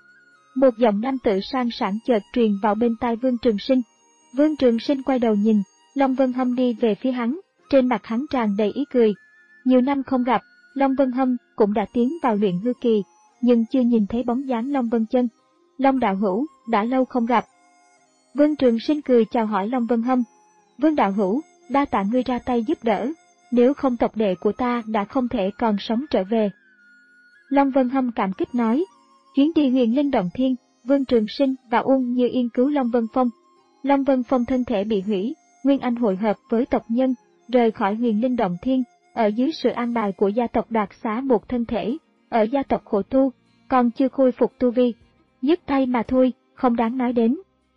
Một giọng nam tử sang sảng chợt truyền vào bên tai Vương Trường Sinh. Vương Trường Sinh quay đầu nhìn, Long Vân Hâm đi về phía hắn, trên mặt hắn tràn đầy ý cười. Nhiều năm không gặp, Long Vân Hâm cũng đã tiến vào luyện hư kỳ, nhưng chưa nhìn thấy bóng dáng Long Vân Chân. Long đạo hữu, đã lâu không gặp. Vương Trường Sinh cười chào hỏi Long Vân Hâm. Vương đạo hữu, đa tạ ngươi ra tay giúp đỡ, nếu không tộc đệ của ta đã không thể còn sống trở về. Long Vân Hâm cảm kích nói. Chuyến đi huyền linh động thiên, Vương Trường Sinh và Uông Như Yên cứu Long Vân Phong. Long Vân Phong thân thể bị hủy, Nguyên Anh hội hợp với tộc nhân, rời khỏi huyền linh động thiên, ở dưới sự an bài của gia tộc đoạt xá một thân thể, ở gia tộc khổ tu, còn chưa khôi phục tu vi. Nhấc tay mà thôi, không đáng nói đến.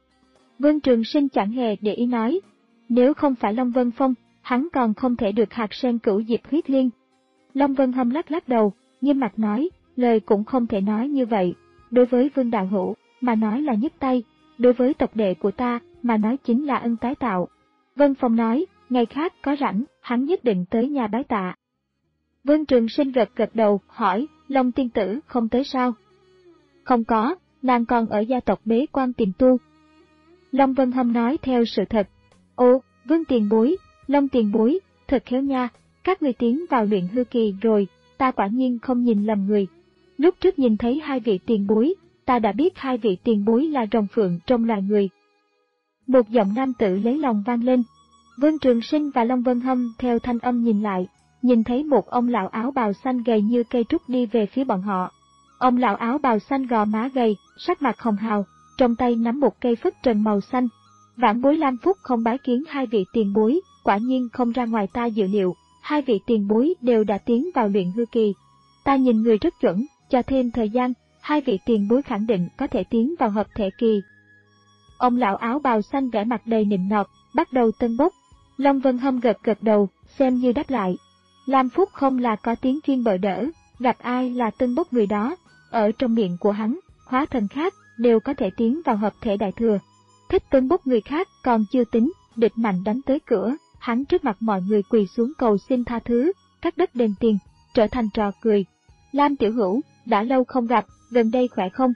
Vương Trường Sinh chẳng hề để ý nói, nếu không phải Long Vân Phong, hắn còn không thể được hạt sen cửu diệp huyết liên. Long Vân Hâm lắc lắc đầu, nghiêm mặt nói, lời cũng không thể nói như vậy, đối với Vương đạo hữu mà nói là nhấc tay, đối với tộc đệ của ta mà nói chính là ân tái tạo. Vân Phong nói, ngày khác có rảnh, hắn nhất định tới nhà bái tạ. Vương Trường Sinh gật gật đầu, hỏi, Long tiên tử không tới sao? Không có, nàng còn ở gia tộc bế quan tìm tu. Long Vân Hâm nói theo sự thật. Ô, Vương tiền bối, Long tiền bối, thật khéo nha, các người tiến vào luyện hư kỳ rồi, ta quả nhiên không nhìn lầm người. Lúc trước nhìn thấy hai vị tiền bối, ta đã biết hai vị tiền bối là rồng phượng trong loài người. Một giọng nam tử lấy lòng vang lên. Vương Trường Sinh và Long Vân Hâm theo thanh âm nhìn lại, nhìn thấy một ông lão áo bào xanh gầy như cây trúc đi về phía bọn họ. Ông lão áo bào xanh gò má gầy, sắc mặt hồng hào, trong tay nắm một cây phất trần màu xanh. Vãn bối Lam Phúc không bái kiến hai vị tiền bối, quả nhiên không ra ngoài ta dự liệu, hai vị tiền bối đều đã tiến vào luyện hư kỳ. Ta nhìn người rất chuẩn, cho thêm thời gian, hai vị tiền bối khẳng định có thể tiến vào hợp thể kỳ. Ông lão áo bào xanh vẻ mặt đầy nịnh nọt, bắt đầu tân bốc. Long Vân Hâm gật gật đầu, xem như đáp lại. Lam Phúc không là có tiếng chuyên bợ đỡ, gặp ai là tân bốc người đó, ở trong miệng của hắn, hóa thần khác đều có thể tiến vào hợp thể đại thừa. Thích tân bốc người khác còn chưa tính, địch mạnh đánh tới cửa, hắn trước mặt mọi người quỳ xuống cầu xin tha thứ, cắt đất đền tiền, trở thành trò cười. Lam tiểu hữu, đã lâu không gặp, gần đây khỏe không?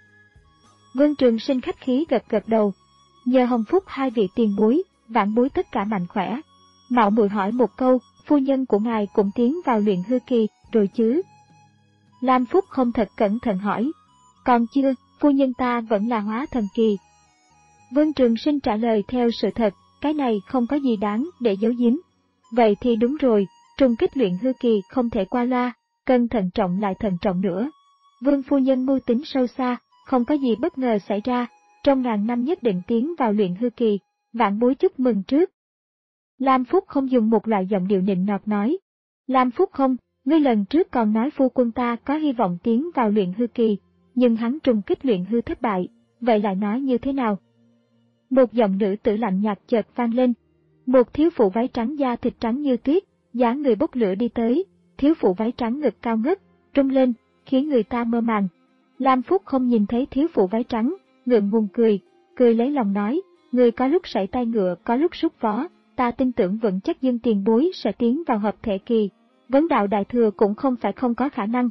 Vương Trường Sinh khách khí gật gật đầu. Nhờ hồng phúc hai vị tiền bối, vãn bối tất cả mạnh khỏe. Mạo muội hỏi một câu, phu nhân của ngài cũng tiến vào luyện hư kỳ, rồi chứ? Lam Phúc không thật cẩn thận hỏi. Còn chưa, phu nhân ta vẫn là hóa thần kỳ. Vương Trường Sinh trả lời theo sự thật, cái này không có gì đáng để giấu giếm. Vậy thì đúng rồi, trùng kích luyện hư kỳ không thể qua loa, cần thận trọng lại thận trọng nữa. Vương phu nhân mưu tính sâu xa, không có gì bất ngờ xảy ra, trong ngàn năm nhất định tiến vào luyện hư kỳ, vãn bối chúc mừng trước. Lam Phúc không dùng một loại giọng điệu nịnh nọt nói. Lam Phúc không, ngươi lần trước còn nói phu quân ta có hy vọng tiến vào luyện hư kỳ, nhưng hắn trùng kích luyện hư thất bại, vậy lại nói như thế nào? Một giọng nữ tử lạnh nhạt chợt vang lên. Một thiếu phụ váy trắng da thịt trắng như tuyết, dáng người bốc lửa đi tới, thiếu phụ váy trắng ngực cao ngất, rung lên, khiến người ta mơ màng. Lam Phúc không nhìn thấy thiếu phụ váy trắng, ngượng ngùng cười, cười lấy lòng nói, người có lúc sảy tay ngựa có lúc sút vó, ta tin tưởng vững chắc Dương tiền bối sẽ tiến vào hợp thể kỳ, vấn đạo đại thừa cũng không phải không có khả năng.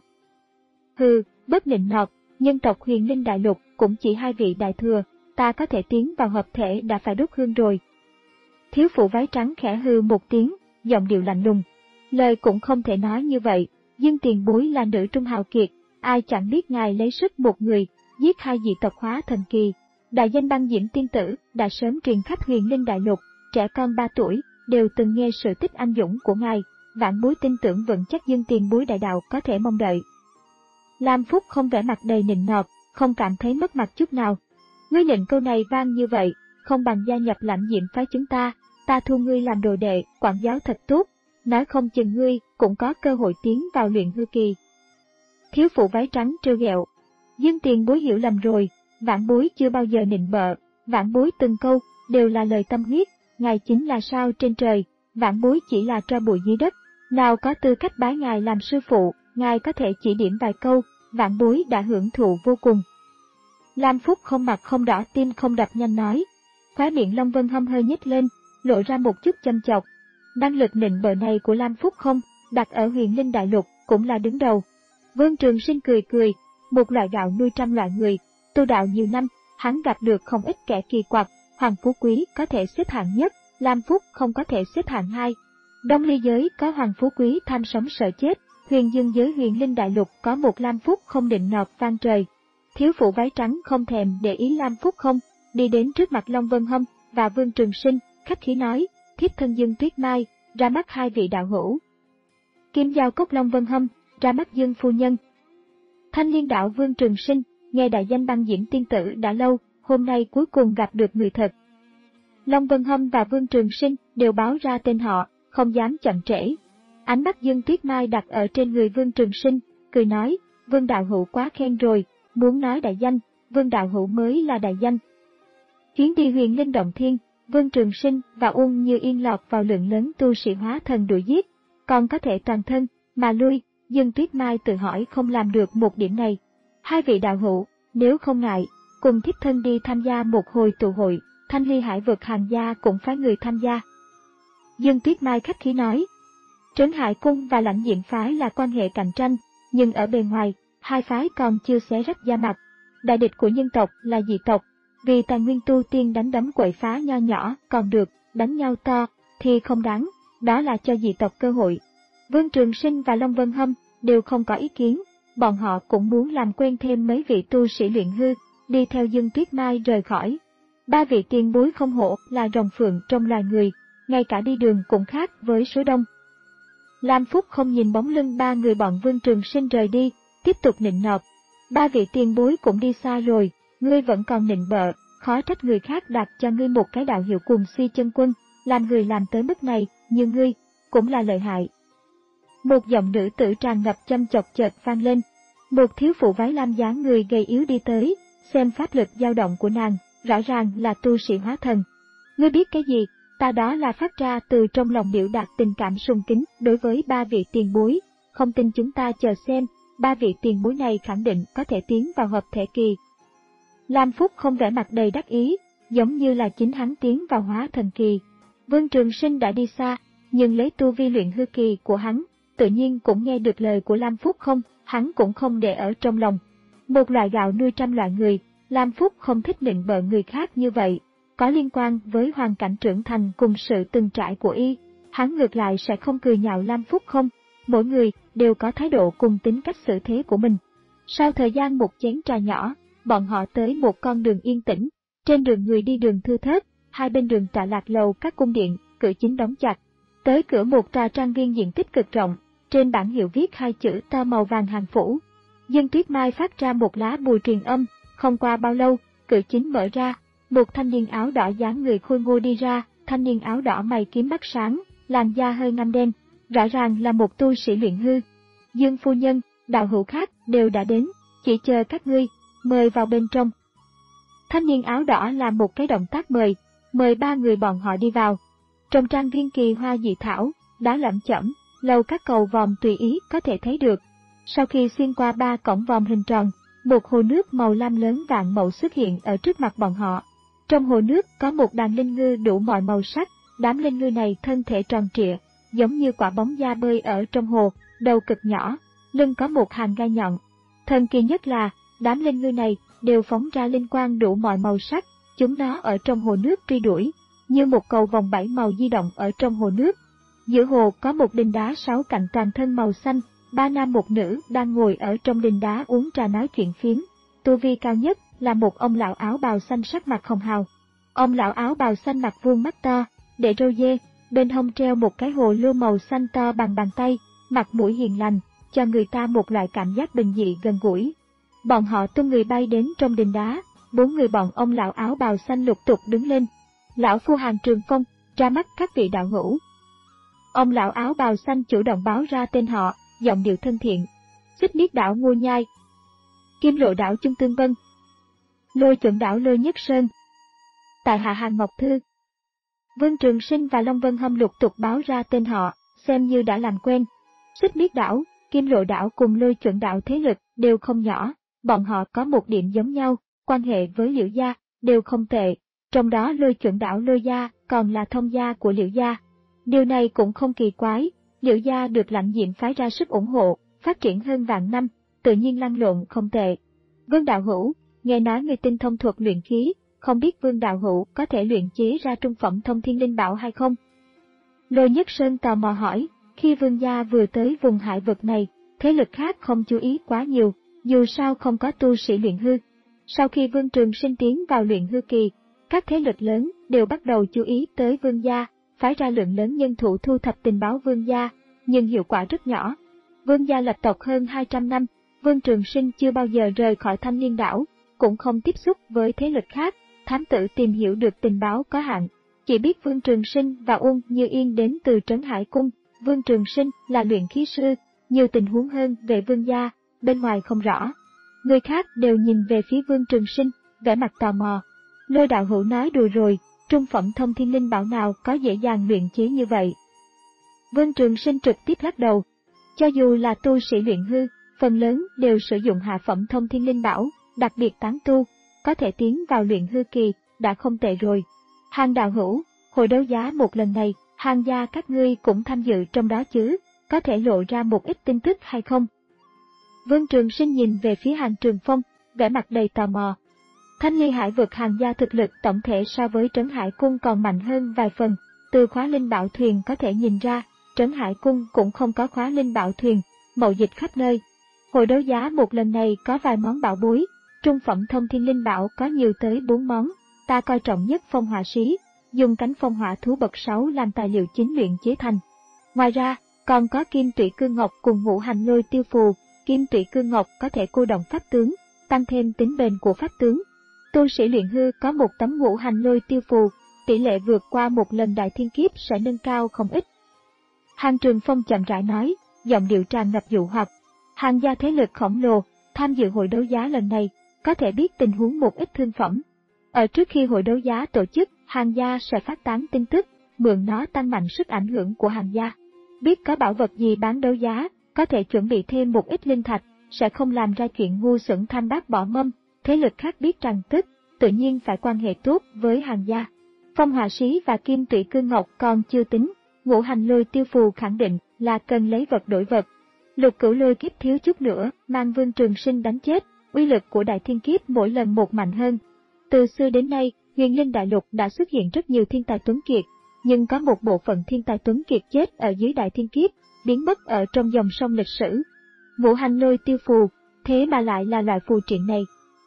Hừ, bớt nịnh nọt, nhân tộc huyền linh đại lục cũng chỉ hai vị đại thừa, ta có thể tiến vào hợp thể đã phải đốt hương rồi. Thiếu phụ váy trắng khẽ hừ một tiếng, giọng điệu lạnh lùng. Lời cũng không thể nói như vậy, Dương tiền bối là nữ trung hào kiệt, ai chẳng biết ngài lấy sức một người, giết hai dị tộc hóa thần kỳ. Đại danh Băng Diễm tiên tử đã sớm truyền khắp huyền linh đại lục, trẻ con ba tuổi đều từng nghe sự tích anh dũng của ngài, vãn bối tin tưởng vững chắc Dương tiền bối đại đạo có thể mong đợi. Lam Phúc không vẻ mặt đầy nịnh nọt, không cảm thấy mất mặt chút nào. Ngươi nịnh câu này vang như vậy, không bằng gia nhập Lãnh Diễm phái chúng ta, ta thu ngươi làm đồ đệ, quản giáo thật tốt, nói không chừng ngươi cũng có cơ hội tiến vào luyện hư kỳ. Thiếu phụ váy trắng trêu ghẹo. Dương tiền bối hiểu lầm rồi, vãn bối chưa bao giờ nịnh bợ, vãn bối từng câu, đều là lời tâm huyết, Ngài chính là sao trên trời, vãn bối chỉ là tro bụi dưới đất, nào có tư cách bái Ngài làm sư phụ, Ngài có thể chỉ điểm vài câu, vãn bối đã hưởng thụ vô cùng. Lam Phúc không mặt không đỏ tim không đập nhanh nói, khóe miệng Long Vân Hâm hơi nhếch lên, lộ ra một chút châm chọc. Năng lực nịnh bợ này của Lam Phúc không, đặt ở Huyền Linh Đại Lục cũng là đứng đầu. Vương Trường Sinh cười cười, một loại gạo nuôi trăm loại người, tu đạo nhiều năm, hắn gặp được không ít kẻ kỳ quặc, Hoàng Phú Quý có thể xếp hạng nhất, Lam Phúc không có thể xếp hạng hai. Đông Ly giới có Hoàng Phú Quý tham sống sợ chết, Huyền Dương giới Huyền Linh Đại Lục có một Lam Phúc không định nọt vang trời. Thiếu phụ váy trắng không thèm để ý Lam Phúc không, đi đến trước mặt Long Vân Hâm và Vương Trường Sinh, khách khí nói, thiếp thân Dương Tuyết Mai, ra mắt hai vị đạo hữu. Kim Giao Cốc Long Vân Hâm, ra mắt Dương phu nhân. Thanh Liên đạo Vương Trường Sinh, nghe đại danh băng diễm tiên tử đã lâu, hôm nay cuối cùng gặp được người thật. Long Vân Hâm và Vương Trường Sinh đều báo ra tên họ, không dám chậm trễ. Ánh mắt Dương Tuyết Mai đặt ở trên người Vương Trường Sinh, cười nói, Vương đạo hữu quá khen rồi, muốn nói đại danh, Vương đạo hữu mới là đại danh. Chuyến đi Huyền Linh Động Thiên, Vương Trường Sinh và Uông Như Yên lọt vào lượng lớn tu sĩ hóa thần đuổi giết, còn có thể toàn thân mà lui, Dương Tuyết Mai tự hỏi không làm được một điểm này. Hai vị đạo hữu, nếu không ngại, cùng thiếp thân đi tham gia một hồi tụ hội, Thanh Ly Hải vực Hàng gia cũng phái người tham gia. Dương Tuyết Mai khách khí nói, Trấn Hải cung và Lãnh Diệm phái là quan hệ cạnh tranh, nhưng ở bề ngoài, hai phái còn chưa xé rách da mặt. Đại địch của nhân tộc là dị tộc, vì tài nguyên tu tiên đánh đấm quậy phá nho nhỏ còn được, đánh nhau to thì không đáng, đó là cho dị tộc cơ hội. Vương Trường Sinh và Long Vân Hâm đều không có ý kiến, bọn họ cũng muốn làm quen thêm mấy vị tu sĩ luyện hư, đi theo Dương Tuyết Mai rời khỏi. Ba vị tiền bối không hổ là rồng phượng trong loài người, ngay cả đi đường cũng khác với số đông. Lam Phúc không nhìn bóng lưng ba người bọn Vương Trường Sinh rời đi, tiếp tục nịnh nọt. Ba vị tiền bối cũng đi xa rồi, ngươi vẫn còn nịnh bợ, khó trách người khác đặt cho ngươi một cái đạo hiệu cùng Suy Chân Quân, làm người làm tới mức này, như ngươi, cũng là lợi hại. Một giọng nữ tử tràn ngập châm chọc chợt vang lên. Một thiếu phụ váy lam dáng người gầy yếu đi tới, xem pháp lực dao động của nàng, rõ ràng là tu sĩ hóa thần. Ngươi biết cái gì? Ta đó là phát ra từ trong lòng biểu đạt tình cảm sùng kính đối với ba vị tiền bối, không tin chúng ta chờ xem, ba vị tiền bối này khẳng định có thể tiến vào hợp thể kỳ. Lam Phúc không vẻ mặt đầy đắc ý, giống như là chính hắn tiến vào hóa thần kỳ. Vương Trường Sinh đã đi xa, nhưng lấy tu vi luyện hư kỳ của hắn, tự nhiên cũng nghe được lời của Lam Phúc không, hắn cũng không để ở trong lòng. Một loại gạo nuôi trăm loại người, Lam Phúc không thích nịnh bợ người khác như vậy, có liên quan với hoàn cảnh trưởng thành cùng sự từng trải của y, hắn ngược lại sẽ không cười nhạo Lam Phúc không, mỗi người đều có thái độ cùng tính cách xử thế của mình. Sau thời gian một chén trà nhỏ, bọn họ tới một con đường yên tĩnh, trên đường người đi đường thưa thớt, hai bên đường tọa lạc lầu các cung điện, cửa chính đóng chặt. Tới cửa một tòa trang viên diện tích cực rộng, trên bảng hiệu viết hai chữ to màu vàng Hàng Phủ. Dương Tuyết Mai phát ra một lá bùa truyền âm, không qua bao lâu, cửa chính mở ra, một thanh niên áo đỏ dáng người khôi ngô đi ra, thanh niên áo đỏ mày kiếm mắt sáng, làn da hơi ngăm đen, rõ ràng là một tu sĩ luyện hư. Dương phu nhân, đạo hữu khác đều đã đến, chỉ chờ các ngươi, mời vào bên trong. Thanh niên áo đỏ làm một cái động tác mời, mời ba người bọn họ đi vào. Trong trang viên kỳ hoa dị thảo, đá lởm chởm, lầu các cầu vòm tùy ý có thể thấy được. Sau khi xuyên qua ba cổng vòm hình tròn, một hồ nước màu lam lớn vạn màu xuất hiện ở trước mặt bọn họ. Trong hồ nước có một đàn linh ngư đủ mọi màu sắc, đám linh ngư này thân thể tròn trịa, giống như quả bóng da bơi ở trong hồ, đầu cực nhỏ, lưng có một hàng gai nhọn. Thần kỳ nhất là, đám linh ngư này đều phóng ra linh quang đủ mọi màu sắc, chúng nó ở trong hồ nước truy đuổi, như một cầu vòng bảy màu di động ở trong hồ nước. Giữa hồ có một đình đá sáu cạnh toàn thân màu xanh, ba nam một nữ đang ngồi ở trong đình đá uống trà nói chuyện phiếm. Tu vi cao nhất là một ông lão áo bào xanh sắc mặt hồng hào. Ông lão áo bào xanh mặt vuông mắt to, để râu dê, bên hông treo một cái hồ lô màu xanh to bằng bàn tay, mặt mũi hiền lành, cho người ta một loại cảm giác bình dị gần gũi. Bọn họ tung người bay đến trong đình đá, bốn người bọn ông lão áo bào xanh lục tục đứng lên. Lão phu Hàng Trường Phong, ra mắt các vị đạo hữu. Ông lão áo bào xanh chủ động báo ra tên họ, giọng điệu thân thiện. Xích Niết đảo Ngô Nhai, Kim Lộ đảo Chung Tương Vân, Lôi Chuẩn đảo Lôi Nhất Sơn, tại Hạ Hàn Ngọc Thư. Vương Trường Sinh và Long Vân Hâm lục tục báo ra tên họ, xem như đã làm quen. Xích Miết đảo, Kim Lộ đảo cùng Lôi Chuẩn đảo thế lực đều không nhỏ, bọn họ có một điểm giống nhau, quan hệ với Liễu gia đều không tệ, trong đó Lôi Chuẩn đảo Lôi gia còn là thông gia của Liễu gia. Điều này cũng không kỳ quái, Liễu gia được Lãnh Diệm phái ra sức ủng hộ, phát triển hơn vạn năm, tự nhiên lăn lộn không tệ. Vương đạo hữu, nghe nói người tinh thông thuật luyện khí, không biết Vương đạo hữu có thể luyện chế ra trung phẩm thông thiên linh bảo hay không? Lôi Nhất Sơn tò mò hỏi, khi Vương gia vừa tới vùng hải vực này, thế lực khác không chú ý quá nhiều, dù sao không có tu sĩ luyện hư. Sau khi Vương Trường Sinh tiến vào luyện hư kỳ, các thế lực lớn đều bắt đầu chú ý tới Vương gia, phái ra lượng lớn nhân thủ thu thập tình báo Vương gia, nhưng hiệu quả rất nhỏ. Vương gia lập tộc hơn hai trăm năm, Vương Trường Sinh chưa bao giờ rời khỏi Thanh Liên đảo, cũng không tiếp xúc với thế lực khác, thám tử tìm hiểu được tình báo có hạn. Chỉ biết Vương Trường Sinh và Uông Như Yên đến từ Trấn Hải Cung, Vương Trường Sinh là luyện khí sư, nhiều tình huống hơn về Vương gia, bên ngoài không rõ. Người khác đều nhìn về phía Vương Trường Sinh, vẻ mặt tò mò. Lôi đạo hữu nói đùa rồi, trung phẩm thông thiên linh bảo nào có dễ dàng luyện chế như vậy. Vương Trường Sinh trực tiếp lắc đầu. Cho dù là tu sĩ luyện hư, phần lớn đều sử dụng hạ phẩm thông thiên linh bảo, đặc biệt tán tu, có thể tiến vào luyện hư kỳ, đã không tệ rồi. Hàng đạo hữu, hồi đấu giá một lần này, Hàng gia các ngươi cũng tham dự trong đó chứ, có thể lộ ra một ít tin tức hay không? Vương Trường Sinh nhìn về phía Hàng Trường Phong, vẻ mặt đầy tò mò. Thanh Ly hải vực Hàng gia thực lực tổng thể so với Trấn Hải Cung còn mạnh hơn vài phần, từ khóa linh bảo thuyền có thể nhìn ra, Trấn Hải Cung cũng không có khóa linh bảo thuyền, mậu dịch khắp nơi. Hồi đấu giá một lần này có vài món bảo bối, trung phẩm thông thiên linh bảo có nhiều tới bốn món, ta coi trọng nhất phong hỏa xí, dùng cánh phong hỏa thú bậc sáu làm tài liệu chính luyện chế thành. Ngoài ra, còn có kim tụy cương ngọc cùng ngũ hành lôi tiêu phù, kim tụy cương ngọc có thể cô động pháp tướng, tăng thêm tính bền của pháp tướng. Tu sĩ luyện hư có một tấm ngũ hành lôi tiêu phù, tỷ lệ vượt qua một lần đại thiên kiếp sẽ nâng cao không ít. Hàng Trường Phong chậm rãi nói, giọng điệu tràn ngập dụ hoặc. Hàng gia thế lực khổng lồ, tham dự hội đấu giá lần này, có thể biết tình huống một ít thương phẩm. Ở trước khi hội đấu giá tổ chức, Hàng gia sẽ phát tán tin tức, mượn nó tăng mạnh sức ảnh hưởng của Hàng gia. Biết có bảo vật gì bán đấu giá, có thể chuẩn bị thêm một ít linh thạch, sẽ không làm ra chuyện ngu xuẩn tham bác bỏ mâm. Thế lực khác biết rằng tức, tự nhiên phải quan hệ tốt với Hàng gia. Phong hỏa xí và kim tụy cương ngọc còn chưa tính, ngũ hành lôi tiêu phù khẳng định là cần lấy vật đổi vật. Lục cửu lôi kiếp thiếu chút nữa, mang Vương Trường Sinh đánh chết, uy lực của đại thiên kiếp mỗi lần một mạnh hơn. Từ xưa đến nay, huyền linh đại lục đã xuất hiện rất nhiều thiên tài tuấn kiệt, nhưng có một bộ phận thiên tài tuấn kiệt chết ở dưới đại thiên kiếp, biến mất ở trong dòng sông lịch sử. Ngũ hành lôi tiêu phù, thế mà lại là loại phù triện này.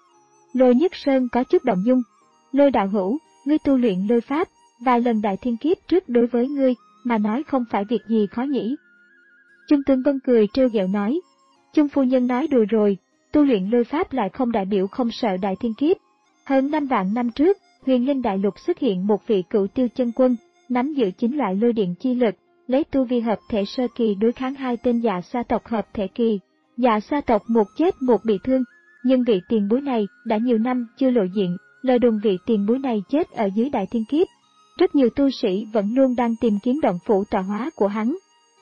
Lôi Nhất Sơn có chút động dung. Lôi đạo hữu, ngươi tu luyện lôi pháp, vài lần đại thiên kiếp trước đối với ngươi, mà nói không phải việc gì khó nhỉ. Chung Tương Vân cười trêu ghẹo nói. Chung phu nhân nói đùa rồi, tu luyện lôi pháp lại không đại biểu không sợ đại thiên kiếp. Hơn năm vạn năm trước, huyền linh đại lục xuất hiện một vị cửu tiêu chân quân, nắm giữ chính loại lôi điện chi lực, lấy tu vi hợp thể sơ kỳ đối kháng hai tên dạ sa tộc hợp thể kỳ. Dạ sa tộc một chết một bị thương, nhưng vị tiền bối này đã nhiều năm chưa lộ diện, lời đồn vị tiền bối này chết ở dưới đại thiên kiếp. Rất nhiều tu sĩ vẫn luôn đang tìm kiếm động phủ tọa hóa của hắn.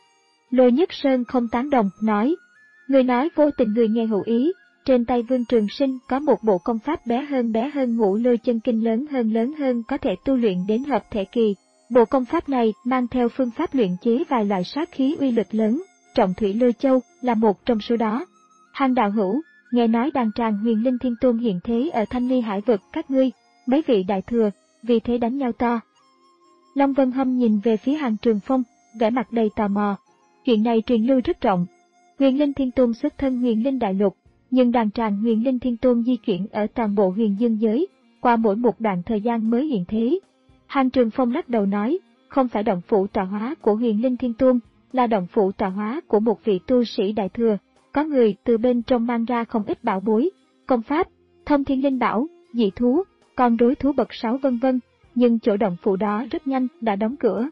Lôi Nhất Sơn không tán đồng, nói. Người nói vô tình người nghe hữu ý, trên tay Vương Trường Sinh có một bộ công pháp bé hơn bé hơn ngũ lôi chân kinh lớn hơn lớn hơn có thể tu luyện đến hợp thể kỳ. Bộ công pháp này mang theo phương pháp luyện chế vài loại sát khí uy lực lớn, trọng thủy lôi châu là một trong số đó. Hàng đạo hữu, nghe nói đàn tràng huyền linh thiên tôn hiện thế ở Thanh Ly hải vực các ngươi, mấy vị đại thừa, vì thế đánh nhau to. Long Vân Hâm nhìn về phía Hàng Trường Phong, vẻ mặt đầy tò mò. Chuyện này truyền lưu rất rộng. Huyền linh thiên tôn xuất thân huyền linh đại lục, nhưng đàn tràng huyền linh thiên tôn di chuyển ở toàn bộ huyền dương giới, qua mỗi một đoạn thời gian mới hiện thế. Hàng Trường Phong lắc đầu nói, không phải động phủ tọa hóa của huyền linh thiên tôn, là động phủ tọa hóa của một vị tu sĩ đại thừa. Có người từ bên trong mang ra không ít bảo bối, công pháp, thông thiên linh bảo, dị thú, con rối thú bậc sáu vân vân, nhưng chỗ động phủ đó rất nhanh đã đóng cửa.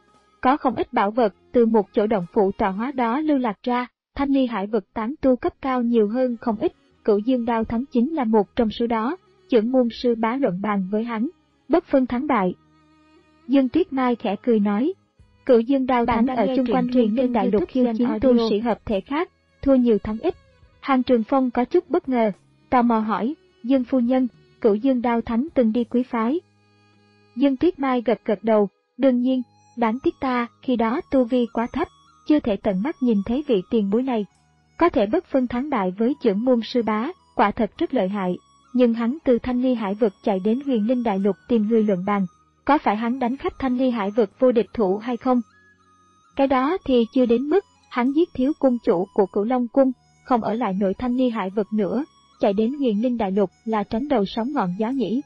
Có không ít bảo vật từ một chỗ động phủ tọa hóa đó lưu lạc ra, Thanh Ly hải vực tán tu cấp cao nhiều hơn không ít, Cửu Dương Đao Thánh chính là một trong số đó, trưởng môn sư bá luận bàn với hắn. bất phân thắng bại. Dương Tuyết Mai khẽ cười nói, Cửu Dương Đao Thánh ở chung quanh Huyền Linh Đại Lục khiêu chiến tu sĩ hợp thể khác, thua nhiều thắng ít. Hàn Trường Phong có chút bất ngờ, tò mò hỏi, Dương phu nhân, Cửu Dương Đao Thánh từng đi quý phái. Dương Tuyết Mai gật gật đầu, đương nhiên, đáng tiếc ta khi đó tu vi quá thấp, chưa thể tận mắt nhìn thấy vị tiền bối này. Có thể bất phân thắng bại với trưởng môn sư bá, quả thật rất lợi hại, nhưng hắn từ Thanh Ly Hải vực chạy đến Huyền Linh Đại Lục tìm người luận bàn, có phải hắn đánh khắp Thanh Ly Hải vực vô địch thủ hay không? Cái đó thì chưa đến mức, hắn giết thiếu cung chủ của Cửu Long Cung, không ở lại nội Thanh Ly Hải vực nữa, chạy đến Huyền Linh Đại Lục là tránh đầu sóng ngọn gió nhỉ.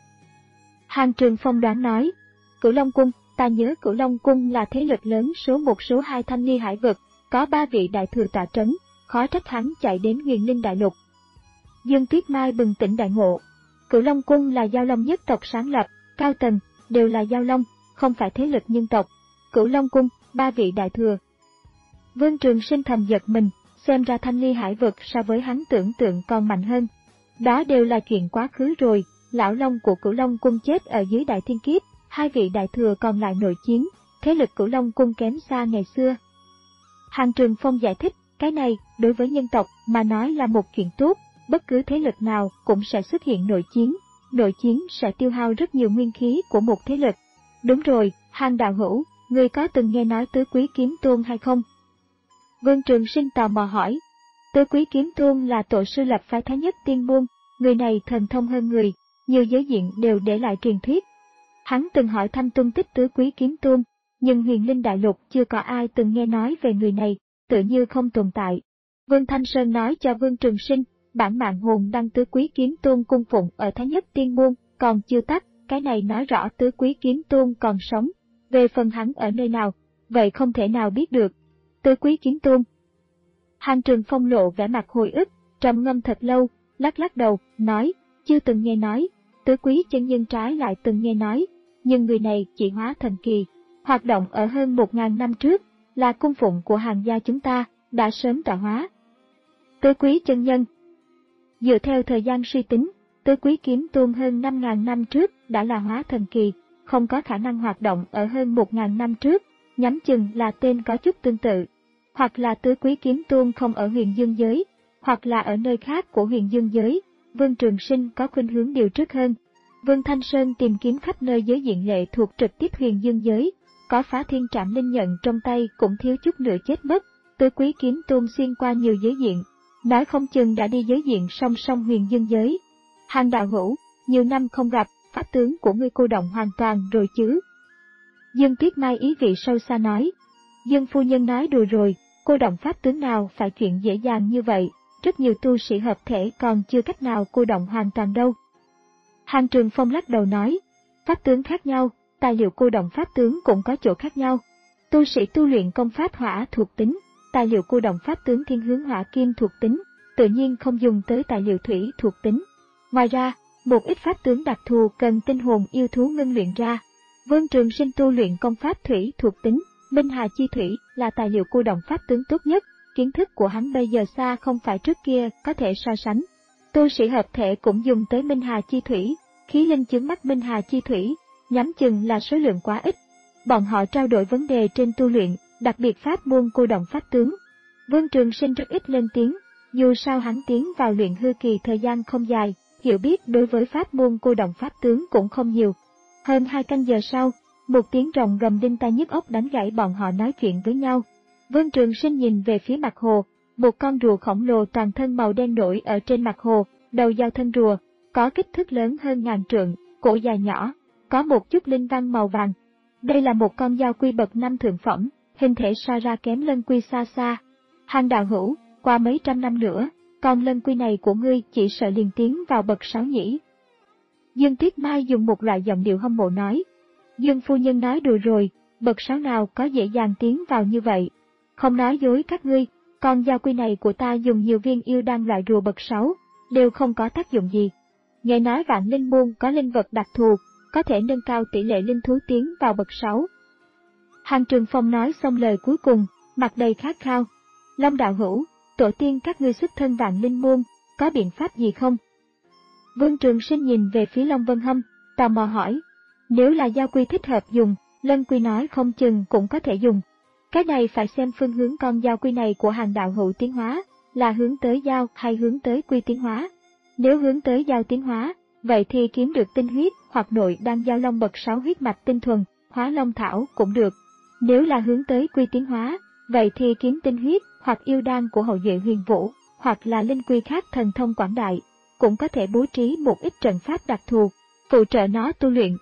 Hàn Trường Phong đoán nói, Cửu Long Cung, ta nhớ Cửu Long Cung là thế lực lớn số một số hai Thanh Ly Hải vực, có ba vị đại thừa tọa trấn, khó trách hắn chạy đến Huyền Linh Đại Lục. Dương Tuyết Mai bừng tỉnh đại ngộ, Cửu Long Cung là Giao Long nhất tộc sáng lập, cao tầng đều là Giao Long, không phải thế lực nhân tộc. Cửu Long Cung, ba vị đại thừa. Vương Trường Sinh thầm giật mình, xem ra Thanh Ly Hải vực so với hắn tưởng tượng còn mạnh hơn. Đó đều là chuyện quá khứ rồi, lão long của Cửu Long Cung chết ở dưới Đại Thiên Kiếp, hai vị đại thừa còn lại nội chiến, thế lực Cửu Long Cung kém xa ngày xưa. Hàn Trường Phong giải thích, cái này, đối với nhân tộc mà nói là một chuyện tốt, bất cứ thế lực nào cũng sẽ xuất hiện nội chiến, nội chiến sẽ tiêu hao rất nhiều nguyên khí của một thế lực. Đúng rồi, Hàn đạo hữu, ngươi có từng nghe nói Tứ Quý Kiếm Tôn hay không? Vương Trường Sinh tò mò hỏi. Tứ Quý Kiếm Tôn là tổ sư lập phái Thái Nhất Tiên Môn, người này thần thông hơn người, nhiều giới diện đều để lại truyền thuyết. Hắn từng hỏi thăm tung tích Tứ Quý Kiếm Tôn, nhưng Huyền Linh Đại Lục chưa có ai từng nghe nói về người này, tự như không tồn tại. Vương Thanh Sơn nói cho Vương Trường Sinh, bản mạng hồn đăng Tứ Quý Kiếm Tôn cung phụng ở Thái Nhất Tiên Môn còn chưa tắt, cái này nói rõ Tứ Quý Kiếm Tôn còn sống. Về phần hắn ở nơi nào, vậy không thể nào biết được. Tứ Quý Kiếm Tôn. Hàn Trường Phong lộ vẻ mặt hồi ức, trầm ngâm thật lâu, lắc lắc đầu, nói, chưa từng nghe nói. Tứ Quý chân nhân trái lại từng nghe nói, nhưng người này chỉ hóa thần kỳ, hoạt động ở hơn một ngàn năm trước, là cung phụng của Hàn gia chúng ta, đã sớm tạo hóa. Tứ Quý chân nhân. Dựa theo thời gian suy tính, Tứ Quý Kiếm Tôn hơn năm ngàn năm trước đã là hóa thần kỳ, không có khả năng hoạt động ở hơn một ngàn năm trước, nhắm chừng là tên có chút tương tự. Hoặc là Tứ Quý Kiếm Tôn không ở Huyền Dương giới, hoặc là ở nơi khác của Huyền Dương giới. Vương Trường Sinh có khuynh hướng điều trước hơn. Vương Thanh Sơn tìm kiếm khắp nơi giới diện lệ thuộc trực tiếp Huyền Dương giới, có Phá Thiên Trảm Linh nhận trong tay cũng thiếu chút nữa chết mất. Tứ Quý Kiếm Tôn xuyên qua nhiều giới diện, nói không chừng đã đi giới diện song song Huyền Dương giới. Hàn đạo hữu, nhiều năm không gặp, pháp tướng của ngươi cô động hoàn toàn rồi chứ? Dương Tuyết Mai ý vị sâu xa nói. Dương phu nhân nói đùa rồi, cô động pháp tướng nào phải chuyện dễ dàng như vậy, rất nhiều tu sĩ hợp thể còn chưa cách nào cô động hoàn toàn đâu. Hàn Trường Phong lắc đầu nói, pháp tướng khác nhau, tài liệu cô động pháp tướng cũng có chỗ khác nhau. Tu sĩ tu luyện công pháp hỏa thuộc tính, tài liệu cô động pháp tướng thiên hướng hỏa kim thuộc tính, tự nhiên không dùng tới tài liệu thủy thuộc tính. Ngoài ra, một ít pháp tướng đặc thù cần tinh hồn yêu thú ngưng luyện ra. Vương Trường Sinh tu luyện công pháp thủy thuộc tính, Minh Hà Chi Thủy là tài liệu cô động pháp tướng tốt nhất, kiến thức của hắn bây giờ xa không phải trước kia có thể so sánh. Tu sĩ hợp thể cũng dùng tới Minh Hà Chi Thủy, khí linh chướng mắt Minh Hà Chi Thủy, nhắm chừng là số lượng quá ít. Bọn họ trao đổi vấn đề trên tu luyện, đặc biệt pháp môn cô động pháp tướng. Vương Trường Sinh rất ít lên tiếng, dù sao hắn tiến vào luyện hư kỳ thời gian không dài, hiểu biết đối với pháp môn cô động pháp tướng cũng không nhiều. Hơn hai canh giờ sau, một tiếng rồng gầm đinh tai nhức óc đánh gãy bọn họ nói chuyện với nhau. Vương Trường Sinh nhìn về phía mặt hồ, một con rùa khổng lồ toàn thân màu đen nổi ở trên mặt hồ, đầu giao thân rùa, có kích thước lớn hơn ngàn trượng, cổ dài nhỏ, có một chút linh văn màu vàng. Đây là một con dao quy bậc năm thượng phẩm, hình thể so ra kém lân quy xa xa. Hàn đạo hữu, qua mấy trăm năm nữa, con lân quy này của ngươi chỉ sợ liền tiến vào bậc sáu nhỉ. Dương Tuyết Mai dùng một loại giọng điệu hâm mộ nói. Dương phu nhân nói đùa rồi, bậc sáu nào có dễ dàng tiến vào như vậy. Không nói dối các ngươi, con dao quy này của ta dùng nhiều viên yêu đan loại rùa bậc sáu, đều không có tác dụng gì. Nghe nói Vạn Linh môn có linh vật đặc thù, có thể nâng cao tỷ lệ linh thú tiến vào bậc sáu. Hàn Trường Phong nói xong lời cuối cùng, mặt đầy khát khao. Long đạo hữu, tổ tiên các ngươi xuất thân Vạn Linh môn, có biện pháp gì không? Vương Trường Sinh nhìn về phía Long Vân Hâm, tò mò hỏi. Nếu là giao quy thích hợp dùng, lân quy nói không chừng cũng có thể dùng. Cái này phải xem phương hướng con giao quy này của hàng đạo hữu tiến hóa, là hướng tới giao hay hướng tới quy tiến hóa. Nếu hướng tới giao tiến hóa, vậy thì kiếm được tinh huyết hoặc nội đan giao long bậc sáu huyết mạch tinh thuần, hóa long thảo cũng được. Nếu là hướng tới quy tiến hóa, vậy thì kiếm tinh huyết hoặc yêu đan của hậu duệ huyền vũ, hoặc là linh quy khác thần thông quảng đại, cũng có thể bố trí một ít trận pháp đặc thù, phụ trợ nó tu luyện.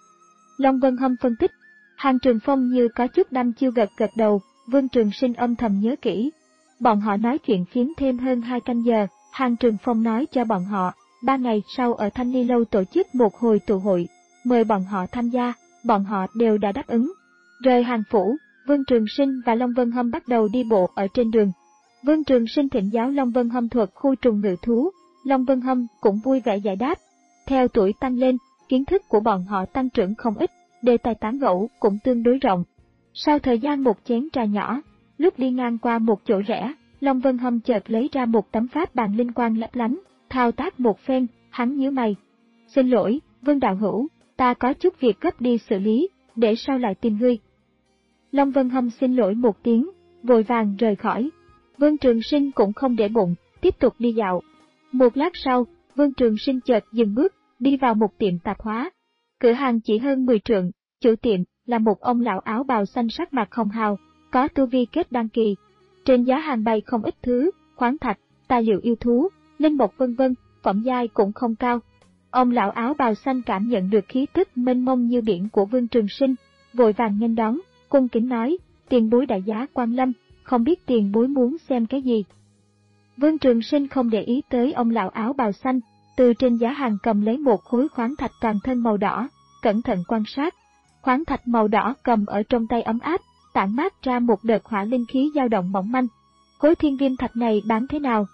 Long Vân Hâm phân tích, Hàng Trường Phong như có chút đăm chiêu gật gật đầu, Vương Trường Sinh âm thầm nhớ kỹ. Bọn họ nói chuyện phiếm thêm hơn hai canh giờ, Hàng Trường Phong nói cho bọn họ, ba ngày sau ở Thanh Ly Lâu tổ chức một hồi tụ hội, mời bọn họ tham gia, bọn họ đều đã đáp ứng. Rời Hàng Phủ, Vương Trường Sinh và Long Vân Hâm bắt đầu đi bộ ở trên đường. Vương Trường Sinh thỉnh giáo Long Vân Hâm thuật khu trùng ngự thú, Long Vân Hâm cũng vui vẻ giải đáp. Theo tuổi tăng lên, kiến thức của bọn họ tăng trưởng không ít, đề tài tán gẫu cũng tương đối rộng. Sau thời gian một chén trà nhỏ, lúc đi ngang qua một chỗ rẽ, Long Vân Hâm chợt lấy ra một tấm pháp bàn linh quang lấp lánh, thao tác một phen, hắn nhíu mày. Xin lỗi, Vương đạo hữu, ta có chút việc gấp đi xử lý, để sau lại tìm ngươi. Long Vân Hâm xin lỗi một tiếng, vội vàng rời khỏi. Vương Trường Sinh cũng không để bụng, tiếp tục đi dạo. Một lát sau, Vương Trường Sinh chợt dừng bước, đi vào một tiệm tạp hóa. Cửa hàng chỉ hơn mười trượng, chủ tiệm là một ông lão áo bào xanh sắc mặt hồng hào, có tu vi kết đăng kỳ. Trên giá hàng bày không ít thứ, khoáng thạch, tài liệu yêu thú, linh mộc vân vân, phẩm giai cũng không cao. Ông lão áo bào xanh cảm nhận được khí tức mênh mông như biển của Vương Trường Sinh, vội vàng nghênh đón, cung kính nói, tiền bối đại giá quan lâm, không biết tiền bối muốn xem cái gì. Vương Trường Sinh không để ý tới ông lão áo bào xanh, từ trên giá hàng cầm lấy một khối khoáng thạch toàn thân màu đỏ, cẩn thận quan sát. Khoáng thạch màu đỏ cầm ở trong tay ấm áp, tản mát ra một đợt hỏa linh khí dao động mỏng manh. Khối thiên viêm thạch này bán thế nào?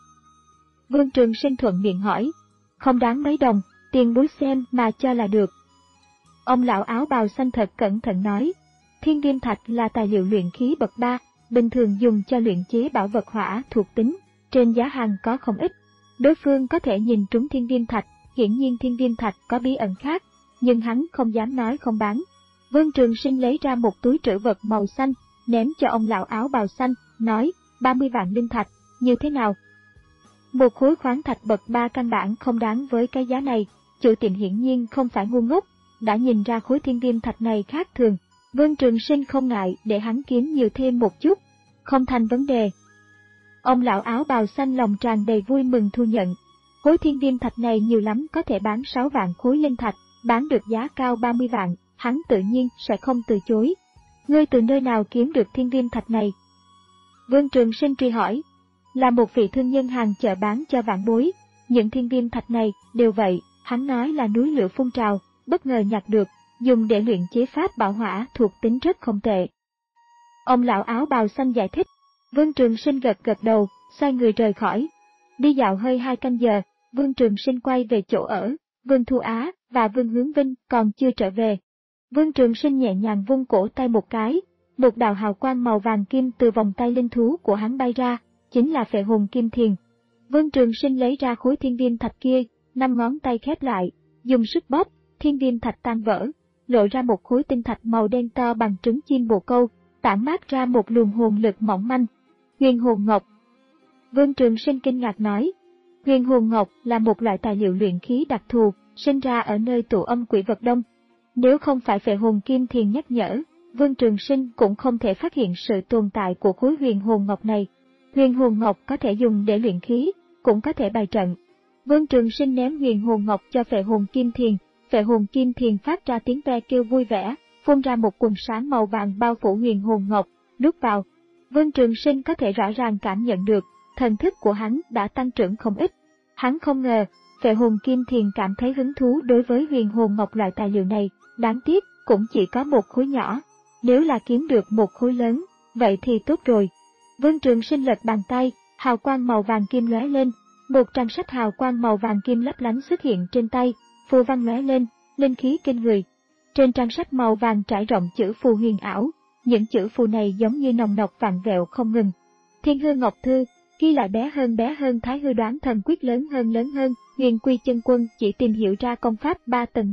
Vương Trường Sinh thuận miệng hỏi. Không đáng mấy đồng, tiền bối xem mà cho là được. Ông lão áo bào xanh thật cẩn thận nói. Thiên viêm thạch là tài liệu luyện khí bậc ba, bình thường dùng cho luyện chế bảo vật hỏa thuộc tính, trên giá hàng có không ít. Đối phương có thể nhìn trúng thiên viêm thạch, hiển nhiên thiên viêm thạch có bí ẩn khác, nhưng hắn không dám nói không bán. Vương Trường Sinh lấy ra một túi trữ vật màu xanh, ném cho ông lão áo bào xanh, nói, ba mươi vạn linh thạch, như thế nào? Một khối khoáng thạch bậc ba căn bản không đáng với cái giá này, chủ tiệm hiển nhiên không phải ngu ngốc, đã nhìn ra khối thiên viêm thạch này khác thường. Vương Trường Sinh không ngại để hắn kiếm nhiều thêm một chút, không thành vấn đề. Ông lão áo bào xanh lòng tràn đầy vui mừng thu nhận. Khối thiên viêm thạch này nhiều lắm có thể bán sáu vạn khối linh thạch, bán được giá cao ba mươi vạn, hắn tự nhiên sẽ không từ chối. Ngươi từ nơi nào kiếm được thiên viêm thạch này? Vương Trường Sinh truy hỏi. Là một vị thương nhân hàng chợ bán cho vạn bối, những thiên viêm thạch này đều vậy, hắn nói là núi lửa phun trào, bất ngờ nhặt được, dùng để luyện chế pháp bảo hỏa thuộc tính rất không tệ. Ông lão áo bào xanh giải thích. Vương Trường Sinh gật gật đầu, xoay người rời khỏi. Đi dạo hơi hai canh giờ, Vương Trường Sinh quay về chỗ ở, Vương Thu Á và Vương Hướng Vinh còn chưa trở về. Vương Trường Sinh nhẹ nhàng vung cổ tay một cái, một đạo hào quang màu vàng kim từ vòng tay linh thú của hắn bay ra, chính là phệ hồn kim thiền. Vương Trường Sinh lấy ra khối thiên viêm thạch kia, năm ngón tay khép lại, dùng sức bóp, thiên viêm thạch tan vỡ, lộ ra một khối tinh thạch màu đen to bằng trứng chim bồ câu, tản mát ra một luồng hồn lực mỏng manh. Huyền hồn ngọc. Vương Trường Sinh kinh ngạc nói. Huyền hồn ngọc là một loại tài liệu luyện khí đặc thù, sinh ra ở nơi tụ âm quỷ vật đông. Nếu không phải phệ hồn kim thiền nhắc nhở, Vương Trường Sinh cũng không thể phát hiện sự tồn tại của khối huyền hồn ngọc này. Huyền hồn ngọc có thể dùng để luyện khí, cũng có thể bày trận. Vương Trường Sinh ném huyền hồn ngọc cho phệ hồn kim thiền, phệ hồn kim thiền phát ra tiếng ve kêu vui vẻ, phun ra một quần sáng màu vàng bao phủ huyền hồn ngọc, nuốt vào. Vương Trường Sinh có thể rõ ràng cảm nhận được, thần thức của hắn đã tăng trưởng không ít. Hắn không ngờ, phệ hồn kim thiền cảm thấy hứng thú đối với huyền hồn ngọc loại tài liệu này, đáng tiếc cũng chỉ có một khối nhỏ. Nếu là kiếm được một khối lớn, vậy thì tốt rồi. Vương Trường Sinh lật bàn tay, hào quang màu vàng kim lóe lên, một trang sách hào quang màu vàng kim lấp lánh xuất hiện trên tay, phù văn lóe lên, linh khí kinh người. Trên trang sách màu vàng trải rộng chữ phù huyền ảo, những chữ phù này giống như nòng nọc vạn vẹo không ngừng. Thiên hư ngọc thư, ghi lại bé hơn bé hơn thái hư đoán thần quyết lớn hơn lớn hơn, huyền quy chân quân chỉ tìm hiểu ra công pháp ba tầng đầu,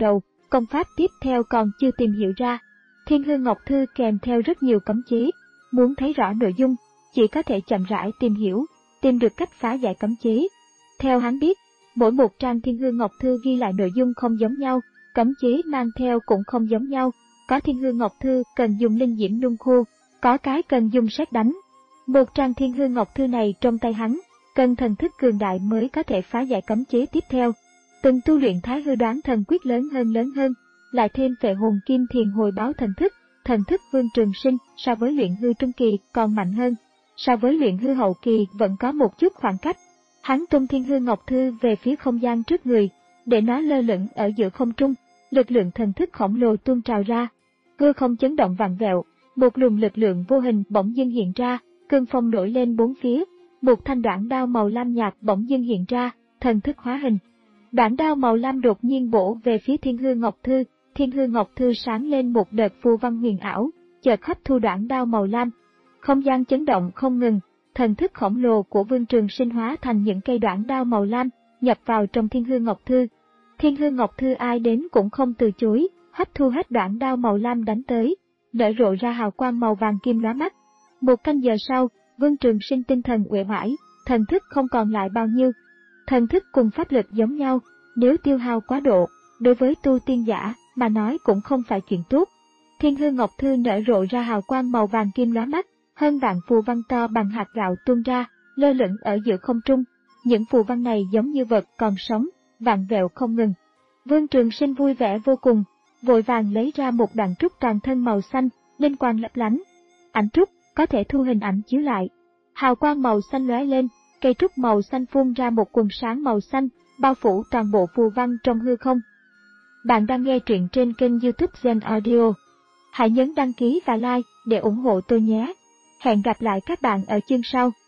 Công pháp tiếp theo còn chưa tìm hiểu ra. Thiên Hương Ngọc Thư kèm theo rất nhiều cấm chế. Muốn thấy rõ nội dung, chỉ có thể chậm rãi tìm hiểu, tìm được cách phá giải cấm chế. Theo hắn biết, mỗi một trang Thiên Hương Ngọc Thư ghi lại nội dung không giống nhau, cấm chế mang theo cũng không giống nhau. Có Thiên Hương Ngọc Thư cần dùng linh diễm nung khô, có cái cần dùng sét đánh. Một trang Thiên Hương Ngọc Thư này trong tay hắn, cần thần thức cường đại mới có thể phá giải cấm chế tiếp theo. Từng tu luyện Thái Hư Đoán Thần Quyết lớn hơn lớn hơn, lại thêm Phệ Hồn Kim Thiền hồi báo thần thức, thần thức Vương Trường Sinh so với luyện hư trung kỳ còn mạnh hơn, so với luyện hư hậu kỳ vẫn có một chút khoảng cách. Hắn tung Thiên Hương Ngọc Thư về phía không gian trước người, để nó lơ lửng ở giữa không trung, lực lượng thần thức khổng lồ tuôn trào ra. Hư không chấn động vặn vẹo, một luồng lực lượng vô hình bỗng dưng hiện ra, cơn phong nổi lên bốn phía, một thanh đoạn đao màu lam nhạt bỗng dưng hiện ra, thần thức hóa hình. Đoạn đao màu lam đột nhiên bổ về phía Thiên Hương Ngọc Thư, Thiên Hương Ngọc Thư sáng lên một đợt phù văn huyền ảo, chợt hấp thu đoạn đao màu lam. Không gian chấn động không ngừng, thần thức khổng lồ của Vương Trường Sinh hóa thành những cây đoạn đao màu lam, nhập vào trong Thiên Hương Ngọc Thư. Thiên Hương Ngọc Thư ai đến cũng không từ chối, hấp thu hết đoạn đao màu lam đánh tới, nở rộ ra hào quang màu vàng kim lóa mắt. Một canh giờ sau, Vương Trường Sinh tinh thần uể oải, thần thức không còn lại bao nhiêu. Thần thức cùng pháp lực giống nhau, nếu tiêu hao quá độ, đối với tu tiên giả mà nói cũng không phải chuyện tốt. Thiên Hương Ngọc Thư nở rộ ra hào quang màu vàng kim lóa mắt, hơn vạn phù văn to bằng hạt gạo tuôn ra, lơ lửng ở giữa không trung. Những phù văn này giống như vật còn sống, vạn vẹo không ngừng. Vương Trường Sinh vui vẻ vô cùng, vội vàng lấy ra một đoạn trúc toàn thân màu xanh, linh quang lấp lánh. Ảnh trúc có thể thu hình ảnh chiếu lại. Hào quang màu xanh lóe lên, cây trúc màu xanh phun ra một quần sáng màu xanh, bao phủ toàn bộ phù văn trong hư không. Bạn đang nghe truyện trên kênh YouTube Zen Audio. Hãy nhấn đăng ký và like để ủng hộ tôi nhé. Hẹn gặp lại các bạn ở chương sau.